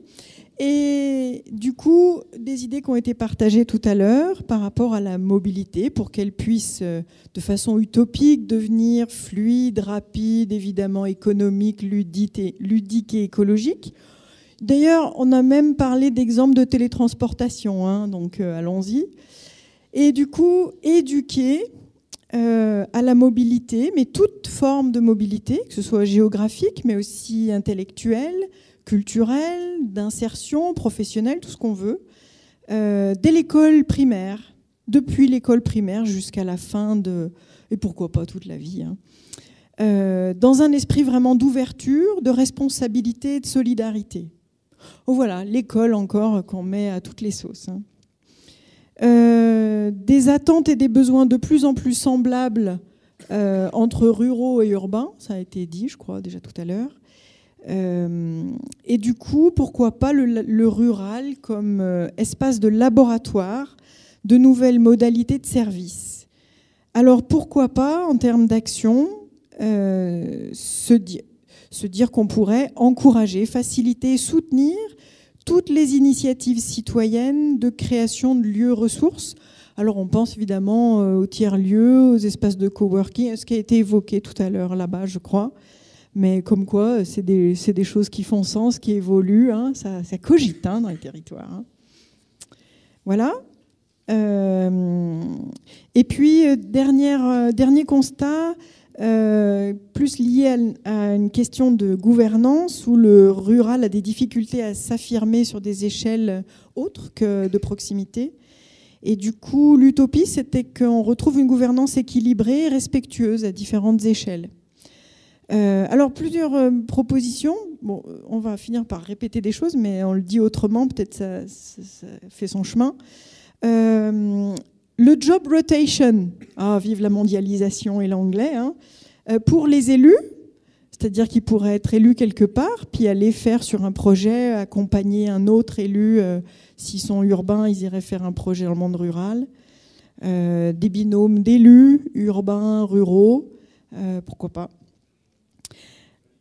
Et du coup, des idées qui ont été partagées tout à l'heure par rapport à la mobilité pour qu'elle puisse, de façon utopique, devenir fluide, rapide, évidemment économique, ludique et écologique. D'ailleurs, on a même parlé d'exemples de télétransportation, hein, donc allons-y. Et du coup, éduquer à la mobilité, mais toute forme de mobilité, que ce soit géographique, mais aussi intellectuelle, culturelle, d'insertion, professionnelle, tout ce qu'on veut, dès l'école primaire, depuis l'école primaire jusqu'à la fin de... et pourquoi pas toute la vie, hein. Dans un esprit vraiment d'ouverture, de responsabilité et de solidarité. Oh, voilà, l'école encore qu'on met à toutes les sauces, hein. Des attentes et des besoins de plus en plus semblables entre ruraux et urbains, ça a été dit, je crois, déjà tout à l'heure. Et du coup, pourquoi pas le rural comme espace de laboratoire de nouvelles modalités de service. Alors pourquoi pas, en termes d'action, se dire qu'on pourrait encourager, faciliter, soutenir toutes les initiatives citoyennes de création de lieux ressources. Alors on pense évidemment aux tiers-lieux, aux espaces de coworking, ce qui a été évoqué tout à l'heure là-bas, je crois. Mais comme quoi, c'est des choses qui font sens, qui évoluent, hein, ça cogite, hein, dans les territoires, hein. Voilà. Et puis, dernier constat, plus lié à une question de gouvernance, où le rural a des difficultés à s'affirmer sur des échelles autres que de proximité. Et du coup, l'utopie, c'était qu'on retrouve une gouvernance équilibrée et respectueuse à différentes échelles. Alors, plusieurs propositions. Bon, on va finir par répéter des choses, mais on le dit autrement, peut-être ça fait son chemin. Le job rotation, vive la mondialisation et l'anglais, hein, pour les élus, c'est-à-dire qu'ils pourraient être élus quelque part, puis aller faire sur un projet, accompagner un autre élu, s'ils sont urbains, ils iraient faire un projet dans le monde rural. Des binômes d'élus, urbains, ruraux, pourquoi pas. Pardon ?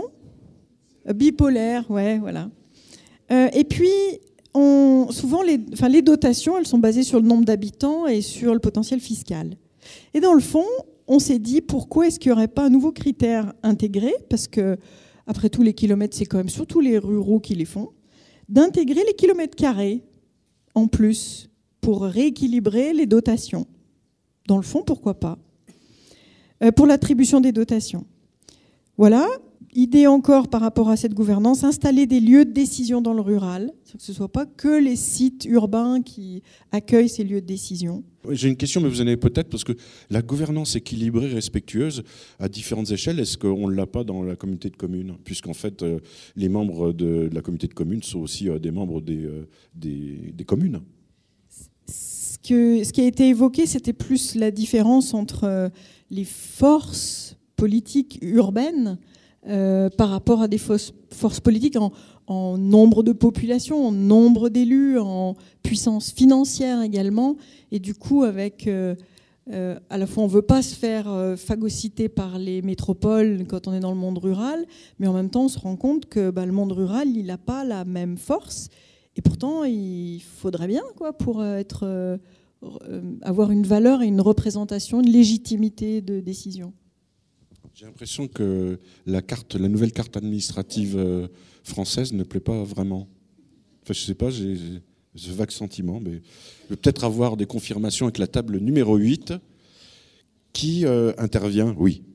Bipolaire, ouais, voilà. Et puis, souvent, les dotations, elles sont basées sur le nombre d'habitants et sur le potentiel fiscal. Et dans le fond, on s'est dit, pourquoi est-ce qu'il n'y aurait pas un nouveau critère intégré ? Parce que, après tout, les kilomètres, c'est quand même surtout les ruraux qui les font. D'intégrer les kilomètres carrés en plus pour rééquilibrer les dotations. Dans le fond, pourquoi pas ? Pour l'attribution des dotations. Voilà. Idée encore par rapport à cette gouvernance, installer des lieux de décision dans le rural, que ce ne soit pas que les sites urbains qui accueillent ces lieux de décision. J'ai une question, mais vous en avez peut-être, parce que la gouvernance équilibrée, respectueuse, à différentes échelles, est-ce qu'on ne l'a pas dans la communauté de communes ? Puisqu'en fait, les membres de la communauté de communes sont aussi des membres des communes. Ce qui a été évoqué, c'était plus la différence entre les forces politiques urbaines par rapport à des forces politiques en nombre de population, en nombre d'élus, en puissance financière également. Et du coup, avec à la fois, on ne veut pas se faire phagocyter par les métropoles quand on est dans le monde rural, mais en même temps, on se rend compte que le monde rural, il n'a pas la même force. Et pourtant, il faudrait bien, pour avoir une valeur et une représentation, une légitimité de décision. J'ai l'impression que la nouvelle carte administrative française ne plaît pas vraiment. Enfin, je ne sais pas, j'ai ce vague sentiment, mais je vais peut-être avoir des confirmations avec la table numéro 8 qui intervient. Oui.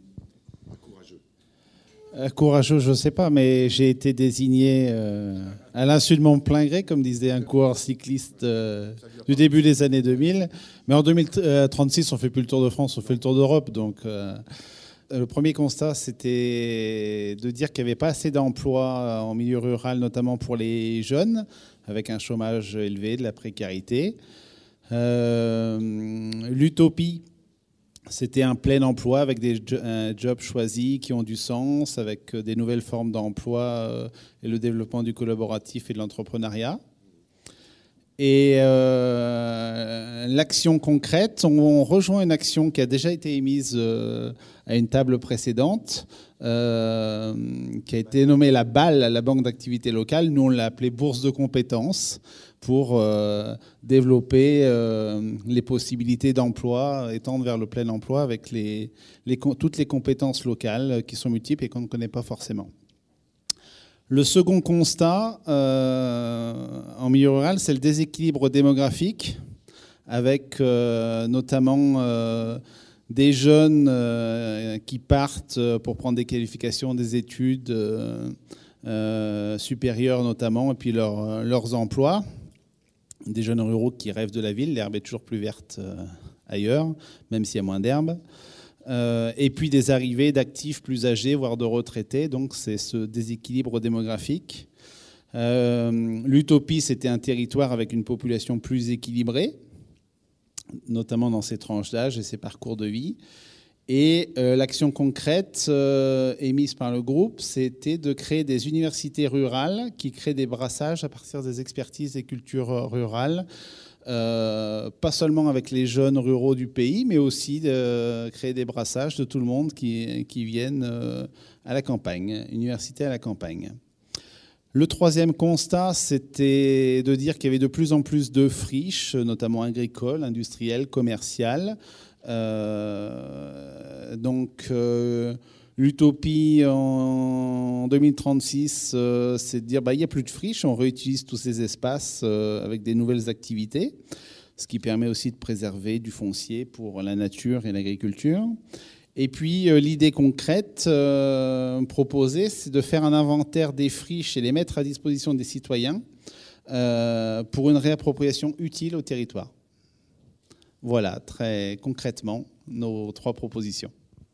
Courageux, je ne sais pas, mais j'ai été désigné à l'insu de mon plein gré, comme disait un coureur cycliste du début des années 2000. Mais en 2036, on ne fait plus le Tour de France, on fait le Tour d'Europe, donc... Le premier constat, c'était de dire qu'il n'y avait pas assez d'emplois en milieu rural, notamment pour les jeunes, avec un chômage élevé, de la précarité. L'utopie, c'était un plein emploi avec des jobs choisis qui ont du sens, avec des nouvelles formes d'emploi et le développement du collaboratif et de l'entrepreneuriat. Et l'action concrète, on rejoint une action qui a déjà été émise à une table précédente, qui a été nommée la BAL, la Banque d'activité locale. Nous, on l'a appelée Bourse de compétences, pour développer les possibilités d'emploi et tendre vers le plein emploi avec toutes les compétences locales qui sont multiples et qu'on ne connaît pas forcément. Le second constat en milieu rural, c'est le déséquilibre démographique, avec notamment des jeunes qui partent pour prendre des qualifications, des études supérieures notamment, et puis leurs emplois. Des jeunes ruraux qui rêvent de la ville, l'herbe est toujours plus verte ailleurs, même s'il y a moins d'herbe. Et puis des arrivées d'actifs plus âgés, voire de retraités. Donc c'est ce déséquilibre démographique. L'utopie, c'était un territoire avec une population plus équilibrée, notamment dans ses tranches d'âge et ses parcours de vie. Et l'action concrète émise par le groupe, c'était de créer des universités rurales qui créent des brassages à partir des expertises et cultures rurales, pas seulement avec les jeunes ruraux du pays, mais aussi de créer des brassages de tout le monde qui viennent à la campagne, université à la campagne. Le troisième constat, c'était de dire qu'il y avait de plus en plus de friches, notamment agricoles, industrielles, commerciales. L'utopie en 2036, c'est de dire il n'y a plus de friches, on réutilise tous ces espaces avec des nouvelles activités, ce qui permet aussi de préserver du foncier pour la nature et l'agriculture. Et puis l'idée concrète proposée, c'est de faire un inventaire des friches et les mettre à disposition des citoyens pour une réappropriation utile au territoire. Voilà, très concrètement, nos 3 propositions.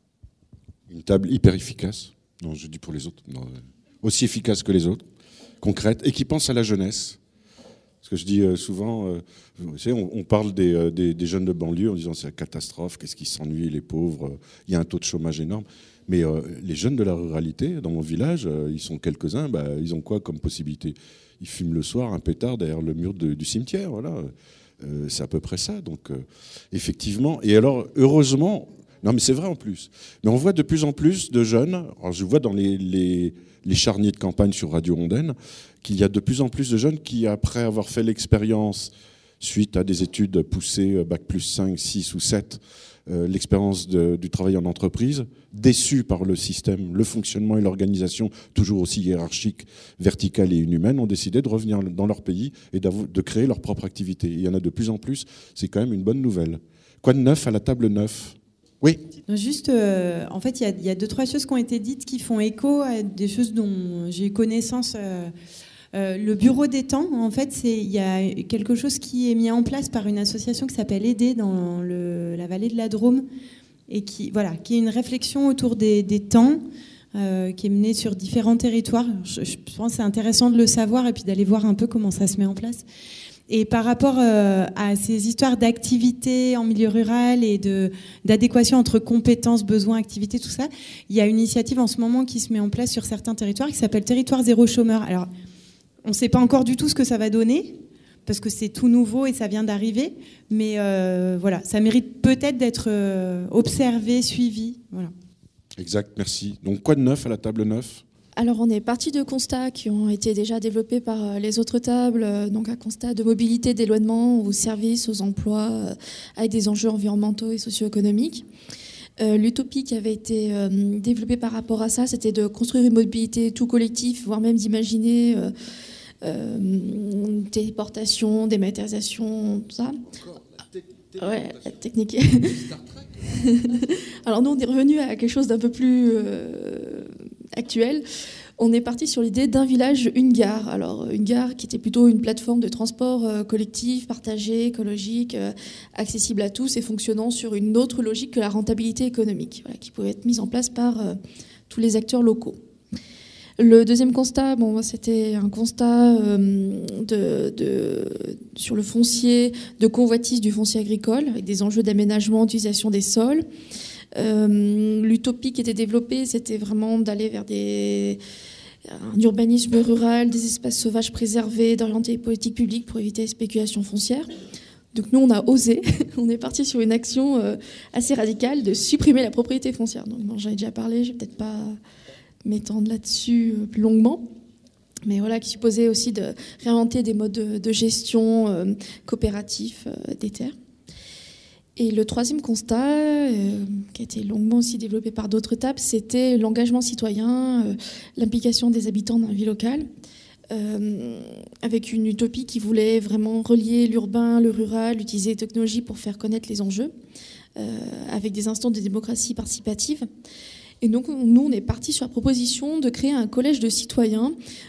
Une table hyper efficace, non, je dis pour les autres, non, aussi efficace que les autres, concrète, et qui pense à la jeunesse. Parce que je dis souvent, vous savez, on parle des jeunes de banlieue en disant c'est la catastrophe, qu'est-ce qu'ils s'ennuient, les pauvres, il y a un taux de chômage énorme. Mais les jeunes de la ruralité, dans mon village, ils sont quelques-uns, ils ont quoi comme possibilité? Ils fument le soir un pétard derrière le mur du cimetière, voilà. C'est à peu près ça. Donc, effectivement. Et alors, heureusement, non, mais c'est vrai en plus. Mais on voit de plus en plus de jeunes. Alors, je vois dans les charniers de campagne sur Radio Ondaine qu'il y a de plus en plus de jeunes qui, après avoir fait l'expérience, suite à des études poussées, bac plus 5, 6 ou 7, l'expérience du travail en entreprise, déçus par le système, le fonctionnement et l'organisation toujours aussi hiérarchique, verticale et inhumaine, ont décidé de revenir dans leur pays et de créer leur propre activité. Et il y en a de plus en plus, c'est quand même une bonne nouvelle. Quoi de neuf à la table 9 ? Oui. Juste, en fait, il y a 2-3 choses qui ont été dites qui font écho à des choses dont j'ai eu connaissance. Le bureau des temps, en fait, il y a quelque chose qui est mis en place par une association qui s'appelle Aider dans la vallée de la Drôme et qui est une réflexion autour des temps qui est menée sur différents territoires. Je pense que c'est intéressant de le savoir et puis d'aller voir un peu comment ça se met en place. Et par rapport à ces histoires d'activité en milieu rural et d'adéquation entre compétences, besoins, activités, tout ça, il y a une initiative en ce moment qui se met en place sur certains territoires qui s'appelle Territoire Zéro Chômeur. Alors, on ne sait pas encore du tout ce que ça va donner, parce que c'est tout nouveau et ça vient d'arriver, mais voilà, ça mérite peut-être d'être observé, suivi. Voilà. Exact, merci. Donc quoi de neuf à la table 9 ? Alors on est parti de constats qui ont été déjà développés par les autres tables, donc un constat de mobilité, d'éloignement aux services, aux emplois, avec des enjeux environnementaux et socio-économiques. L'utopie qui avait été développée par rapport à ça, c'était de construire une mobilité tout collectif, voire même d'imaginer téléportation, dématérialisation, tout ça. Ouais, la technique. Alors nous, on est revenu à quelque chose d'un peu plus actuel. On est parti sur l'idée d'un village, une gare. Alors une gare qui était plutôt une plateforme de transport collectif, partagé, écologique, accessible à tous et fonctionnant sur une autre logique que la rentabilité économique, voilà, qui pouvait être mise en place par tous les acteurs locaux. Le deuxième constat, c'était un constat sur le foncier, de convoitise du foncier agricole, avec des enjeux d'aménagement, d'utilisation des sols. L'utopie qui était développée, c'était vraiment d'aller vers un urbanisme rural, des espaces sauvages préservés, d'orienter les politiques publiques pour éviter les spéculations foncières. Donc nous, on a osé, on est parti sur une action assez radicale de supprimer la propriété foncière. Donc j'en ai déjà parlé, je vais peut-être pas m'étendre là-dessus plus longuement, mais voilà, qui supposait aussi de réinventer des modes de gestion coopératifs des terres. Et le troisième constat, qui a été longuement aussi développé par d'autres tables, c'était l'engagement citoyen, l'implication des habitants dans la vie locale, avec une utopie qui voulait vraiment relier l'urbain, le rural, utiliser les technologies pour faire connaître les enjeux, avec des instants de démocratie participative. Et donc, nous, on est parti sur la proposition de créer un collège de citoyens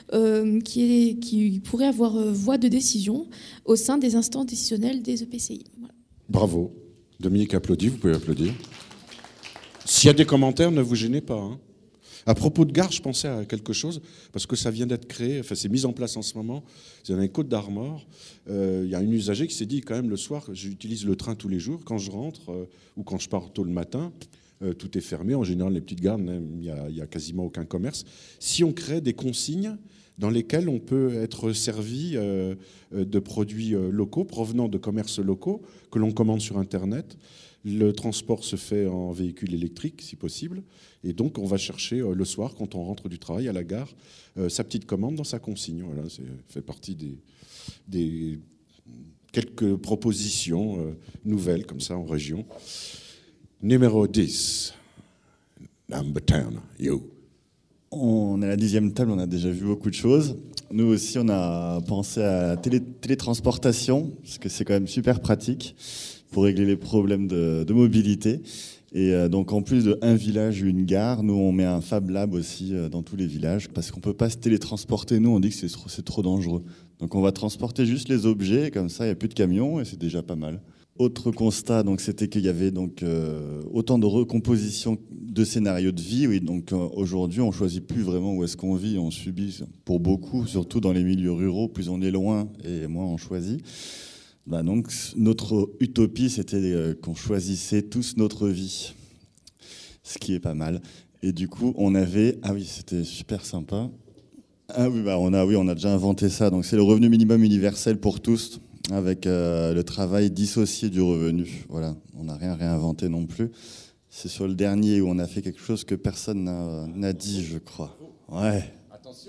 qui pourrait avoir voix de décision au sein des instances décisionnelles des EPCI. Voilà. Bravo. Dominique applaudit, vous pouvez applaudir. S'il y a des commentaires, ne vous gênez pas. Hein. À propos de gare, je pensais à quelque chose, parce que ça vient d'être créé, enfin c'est mis en place en ce moment, c'est dans les Côtes d'Armor. Il y a un usager qui s'est dit, quand même, le soir, j'utilise le train tous les jours, quand je rentre ou quand je pars tôt le matin, tout est fermé. En général, les petites gares, il n'y a quasiment aucun commerce. Si on crée des consignes dans lesquelles on peut être servi de produits locaux, provenant de commerces locaux, que l'on commande sur Internet. Le transport se fait en véhicule électrique, si possible. Et donc, on va chercher le soir, quand on rentre du travail à la gare, sa petite commande dans sa consigne. Voilà, ça fait partie des quelques propositions nouvelles, comme ça, en région. Numéro 10. Number 10, you. On est à la 10e table, on a déjà vu beaucoup de choses. Nous aussi, on a pensé à la télétransportation, parce que c'est quand même super pratique pour régler les problèmes de mobilité. Et donc, en plus de un village, une gare, nous, on met un Fab Lab aussi dans tous les villages, parce qu'on ne peut pas se télétransporter. Nous, on dit que c'est trop dangereux. Donc, on va transporter juste les objets, comme ça, il n'y a plus de camions, et c'est déjà pas mal. Autre constat, donc, c'était qu'il y avait donc, autant de recomposition de scénarios de vie. Oui, donc aujourd'hui, on ne choisit plus vraiment où est-ce qu'on vit. On subit pour beaucoup, surtout dans les milieux ruraux. Plus on est loin et moins on choisit. Bah donc, notre utopie, c'était qu'on choisissait tous notre vie, ce qui est pas mal. Et du coup, on avait... Ah oui, c'était super sympa. Ah oui, bah on a déjà inventé ça. Donc, c'est le revenu minimum universel pour tous, avec le travail dissocié du revenu. Voilà, on n'a rien réinventé non plus. C'est sur le dernier où on a fait quelque chose que personne n'a dit, je crois. Ouais. Attention.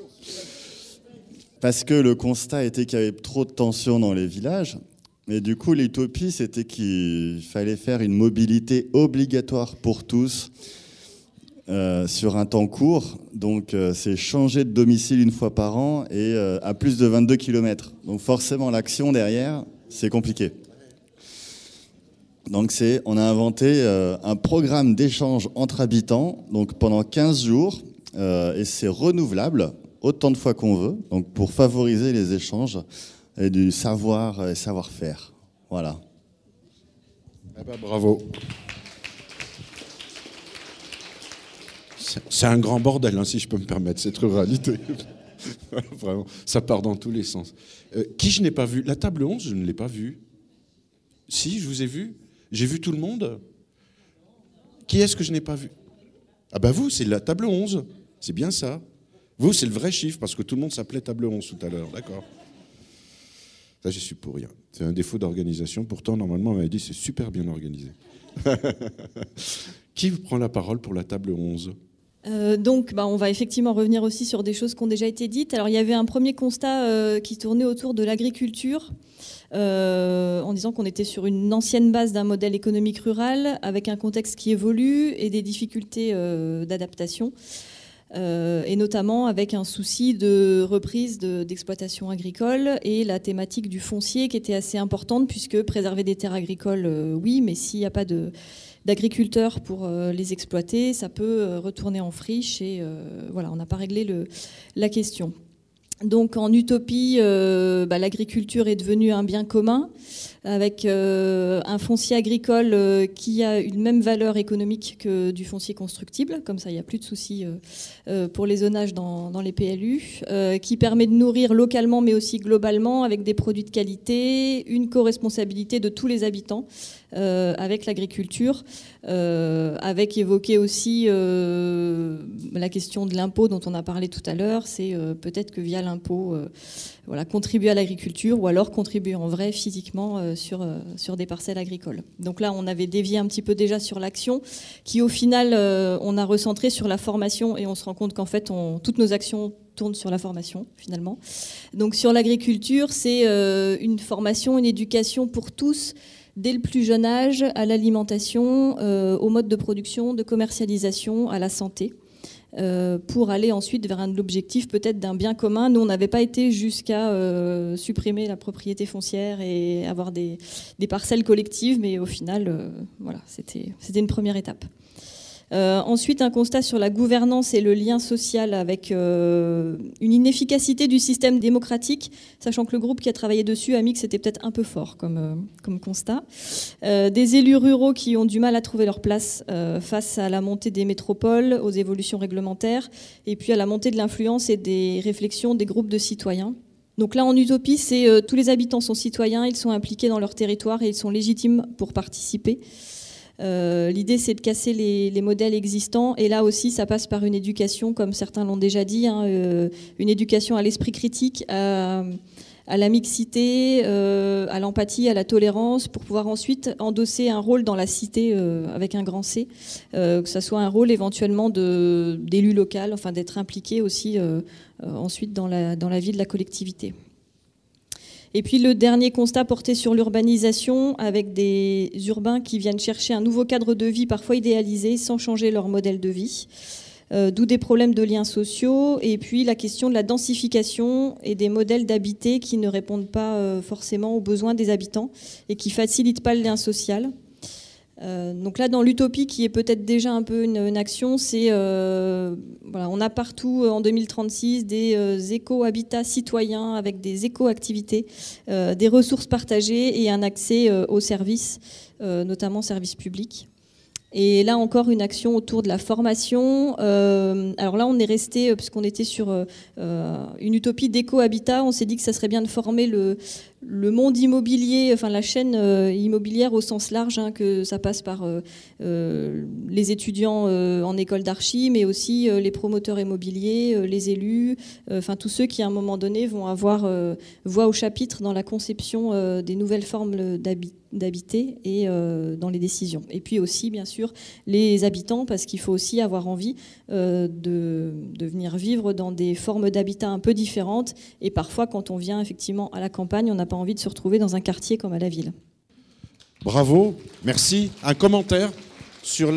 Parce que le constat était qu'il y avait trop de tensions dans les villages. Et du coup, l'utopie, c'était qu'il fallait faire une mobilité obligatoire pour tous sur un temps court. Donc, c'est changer de domicile une fois par an et à plus de 22 km. Donc, forcément, l'action derrière, c'est compliqué. Donc, on a inventé un programme d'échange entre habitants, donc pendant 15 jours, et c'est renouvelable autant de fois qu'on veut, donc pour favoriser les échanges et du savoir et savoir-faire. Voilà. Eh ben, bravo. C'est un grand bordel, hein, si je peux me permettre, cette ruralité. Vraiment, ça part dans tous les sens. Qui je n'ai pas vu? La table 11, je ne l'ai pas vue. Si, je vous ai vu. J'ai vu tout le monde. Qui est-ce que je n'ai pas vu? Ah ben vous, c'est la table 11. C'est bien ça. Vous, c'est le vrai chiffre, parce que tout le monde s'appelait table 11 tout à l'heure. D'accord. Ça, j'y suis pour rien. C'est un défaut d'organisation. Pourtant, normalement, on m'avait dit c'est super bien organisé. Qui prend la parole pour la table 11 ? Donc, on va effectivement revenir aussi sur des choses qui ont déjà été dites. Alors, il y avait un premier constat qui tournait autour de l'agriculture, en disant qu'on était sur une ancienne base d'un modèle économique rural, avec un contexte qui évolue et des difficultés d'adaptation, et notamment avec un souci de reprise d'exploitation agricole et la thématique du foncier qui était assez importante, puisque préserver des terres agricoles, oui, mais s'il n'y a pas d'agriculteurs pour les exploiter, ça peut retourner en friche et voilà, on n'a pas réglé la question. Donc en utopie, l'agriculture est devenue un bien commun avec un foncier agricole qui a une même valeur économique que du foncier constructible, comme ça il n'y a plus de soucis pour les zonages dans les PLU, qui permet de nourrir localement mais aussi globalement avec des produits de qualité, une co-responsabilité de tous les habitants avec l'agriculture, avec évoqué aussi la question de l'impôt dont on a parlé tout à l'heure. C'est peut-être que via l'impôt, contribuer à l'agriculture ou alors contribuer en vrai physiquement sur des parcelles agricoles. Donc là, on avait dévié un petit peu déjà sur l'action qui, au final, on a recentré sur la formation et on se rend compte qu'en fait, toutes nos actions tournent sur la formation, finalement. Donc sur l'agriculture, c'est une formation, une éducation pour tous, dès le plus jeune âge, à l'alimentation, au mode de production, de commercialisation, à la santé, pour aller ensuite vers l'objectif peut-être d'un bien commun. Nous, on n'avait pas été jusqu'à supprimer la propriété foncière et avoir des parcelles collectives, mais au final, voilà, c'était une première étape. Ensuite, un constat sur la gouvernance et le lien social avec une inefficacité du système démocratique, sachant que le groupe qui a travaillé dessus a mis que c'était peut-être un peu fort comme constat. Des élus ruraux qui ont du mal à trouver leur place face à la montée des métropoles, aux évolutions réglementaires, et puis à la montée de l'influence et des réflexions des groupes de citoyens. Donc là, en utopie, c'est tous les habitants sont citoyens, ils sont impliqués dans leur territoire et ils sont légitimes pour participer. L'idée, c'est de casser les modèles existants. Et là aussi, ça passe par une éducation, comme certains l'ont déjà dit, une éducation à l'esprit critique, à la mixité, à l'empathie, à la tolérance, pour pouvoir ensuite endosser un rôle dans la cité avec un grand C, que ça soit un rôle éventuellement d'élu local, enfin d'être impliqué aussi ensuite dans la vie de la collectivité. Et puis le dernier constat porté sur l'urbanisation, avec des urbains qui viennent chercher un nouveau cadre de vie parfois idéalisé sans changer leur modèle de vie, d'où des problèmes de liens sociaux, et puis la question de la densification et des modèles d'habiter qui ne répondent pas forcément aux besoins des habitants et qui facilitent pas le lien social. Donc là, dans l'utopie, qui est peut-être déjà un peu une action, c'est voilà, on a partout en 2036 des éco-habitats citoyens avec des éco-activités, des ressources partagées et un accès aux services, notamment services publics. Et là encore, une action autour de la formation. Alors là, on est resté, puisqu'on était sur une utopie d'éco-habitat, on s'est dit que ça serait bien de former le monde immobilier, enfin la chaîne immobilière au sens large, hein, que ça passe par les étudiants en école d'archi, mais aussi les promoteurs immobiliers, les élus, enfin tous ceux qui à un moment donné vont avoir voix au chapitre dans la conception des nouvelles formes d'habiter et dans les décisions. Et puis aussi, bien sûr, les habitants, parce qu'il faut aussi avoir envie de venir vivre dans des formes d'habitat un peu différentes. Et parfois, quand on vient effectivement à la campagne, on n'a pas envie de se retrouver dans un quartier comme à la ville. Bravo, merci. Un commentaire sur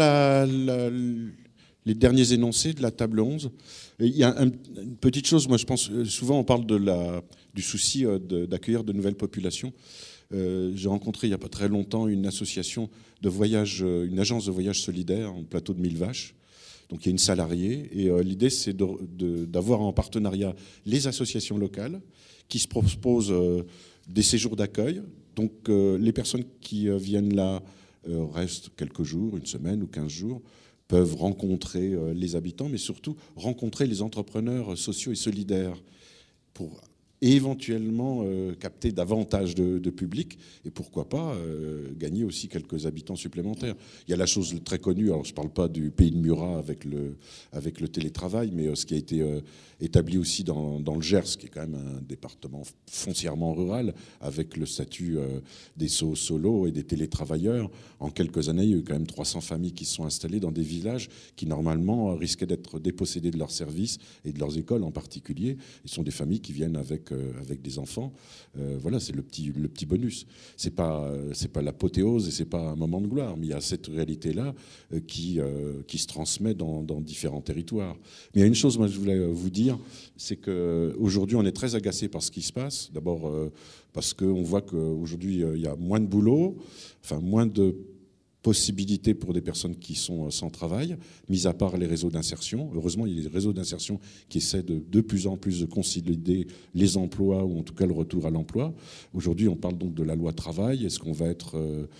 les derniers énoncés de la table 11. Il y a une petite chose, moi je pense, souvent on parle du souci d'accueillir de nouvelles populations. J'ai rencontré il n'y a pas très longtemps une association de voyage, une agence de voyage solidaire en plateau de 1000 vaches. Donc il y a une salariée et l'idée c'est d'avoir en partenariat les associations locales qui se proposent des séjours d'accueil. Donc les personnes qui viennent là restent quelques jours, une semaine ou 15 jours, peuvent rencontrer les habitants, mais surtout rencontrer les entrepreneurs sociaux et solidaires pour éventuellement capter davantage de public et pourquoi pas gagner aussi quelques habitants supplémentaires. Il y a la chose très connue, alors je ne parle pas du pays de Murat avec le télétravail, mais ce qui a été établi aussi dans le Gers, qui est quand même un département foncièrement rural, avec le statut des solos et des télétravailleurs. En quelques années, il y a eu quand même 300 familles qui se sont installées dans des villages qui, normalement, risquaient d'être dépossédés de leurs services et de leurs écoles en particulier. Ce sont des familles qui viennent avec des enfants. Voilà, c'est le petit bonus. C'est pas l'apothéose et c'est pas un moment de gloire, mais il y a cette réalité-là qui se transmet dans différents territoires. Mais il y a une chose, moi, je voulais vous dire, c'est qu'aujourd'hui, on est très agacé par ce qui se passe. D'abord, parce qu'on voit qu'aujourd'hui, il y a moins de boulot, enfin, moins de possibilités pour des personnes qui sont sans travail, mis à part les réseaux d'insertion. Heureusement, il y a des réseaux d'insertion qui essaient de plus en plus de consolider les emplois, ou en tout cas le retour à l'emploi. Aujourd'hui, on parle donc de la loi travail. Est-ce qu'on va être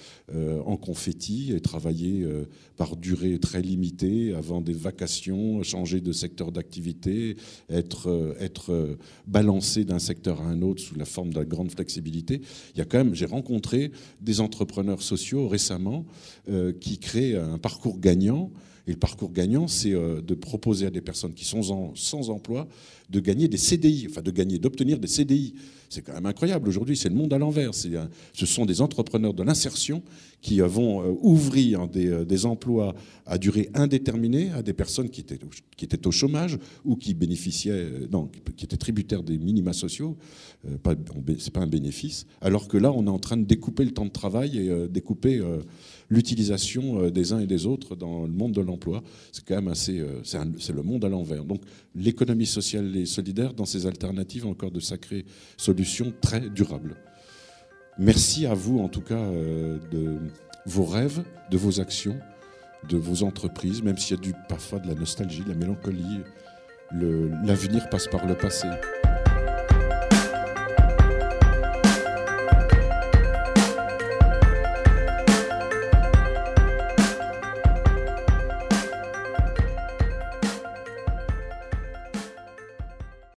en confetti et travailler par durée très limitée, avant des vacations, changer de secteur d'activité, être balancé d'un secteur à un autre sous la forme de grande flexibilité? Il y a quand même, j'ai rencontré des entrepreneurs sociaux récemment qui créent un parcours gagnant. Et le parcours gagnant, c'est de proposer à des personnes qui sont sans emploi de gagner des CDI, enfin d'obtenir des CDI. C'est quand même incroyable. Aujourd'hui, c'est le monde à l'envers. Ce sont des entrepreneurs de l'insertion qui vont ouvrir des emplois à durée indéterminée à des personnes qui étaient au chômage ou qui qui étaient tributaires des minima sociaux. C'est pas un bénéfice. Alors que là, on est en train de découper le temps de travail et découper l'utilisation des uns et des autres dans le monde de l'emploi. C'est quand même assez... c'est le monde à l'envers. Donc l'économie sociale et solidaire, dans ses alternatives, a encore de sacrées solutions très durables. Merci à vous, en tout cas, de vos rêves, de vos actions, de vos entreprises, même s'il y a parfois de la nostalgie, de la mélancolie. L'avenir passe par le passé.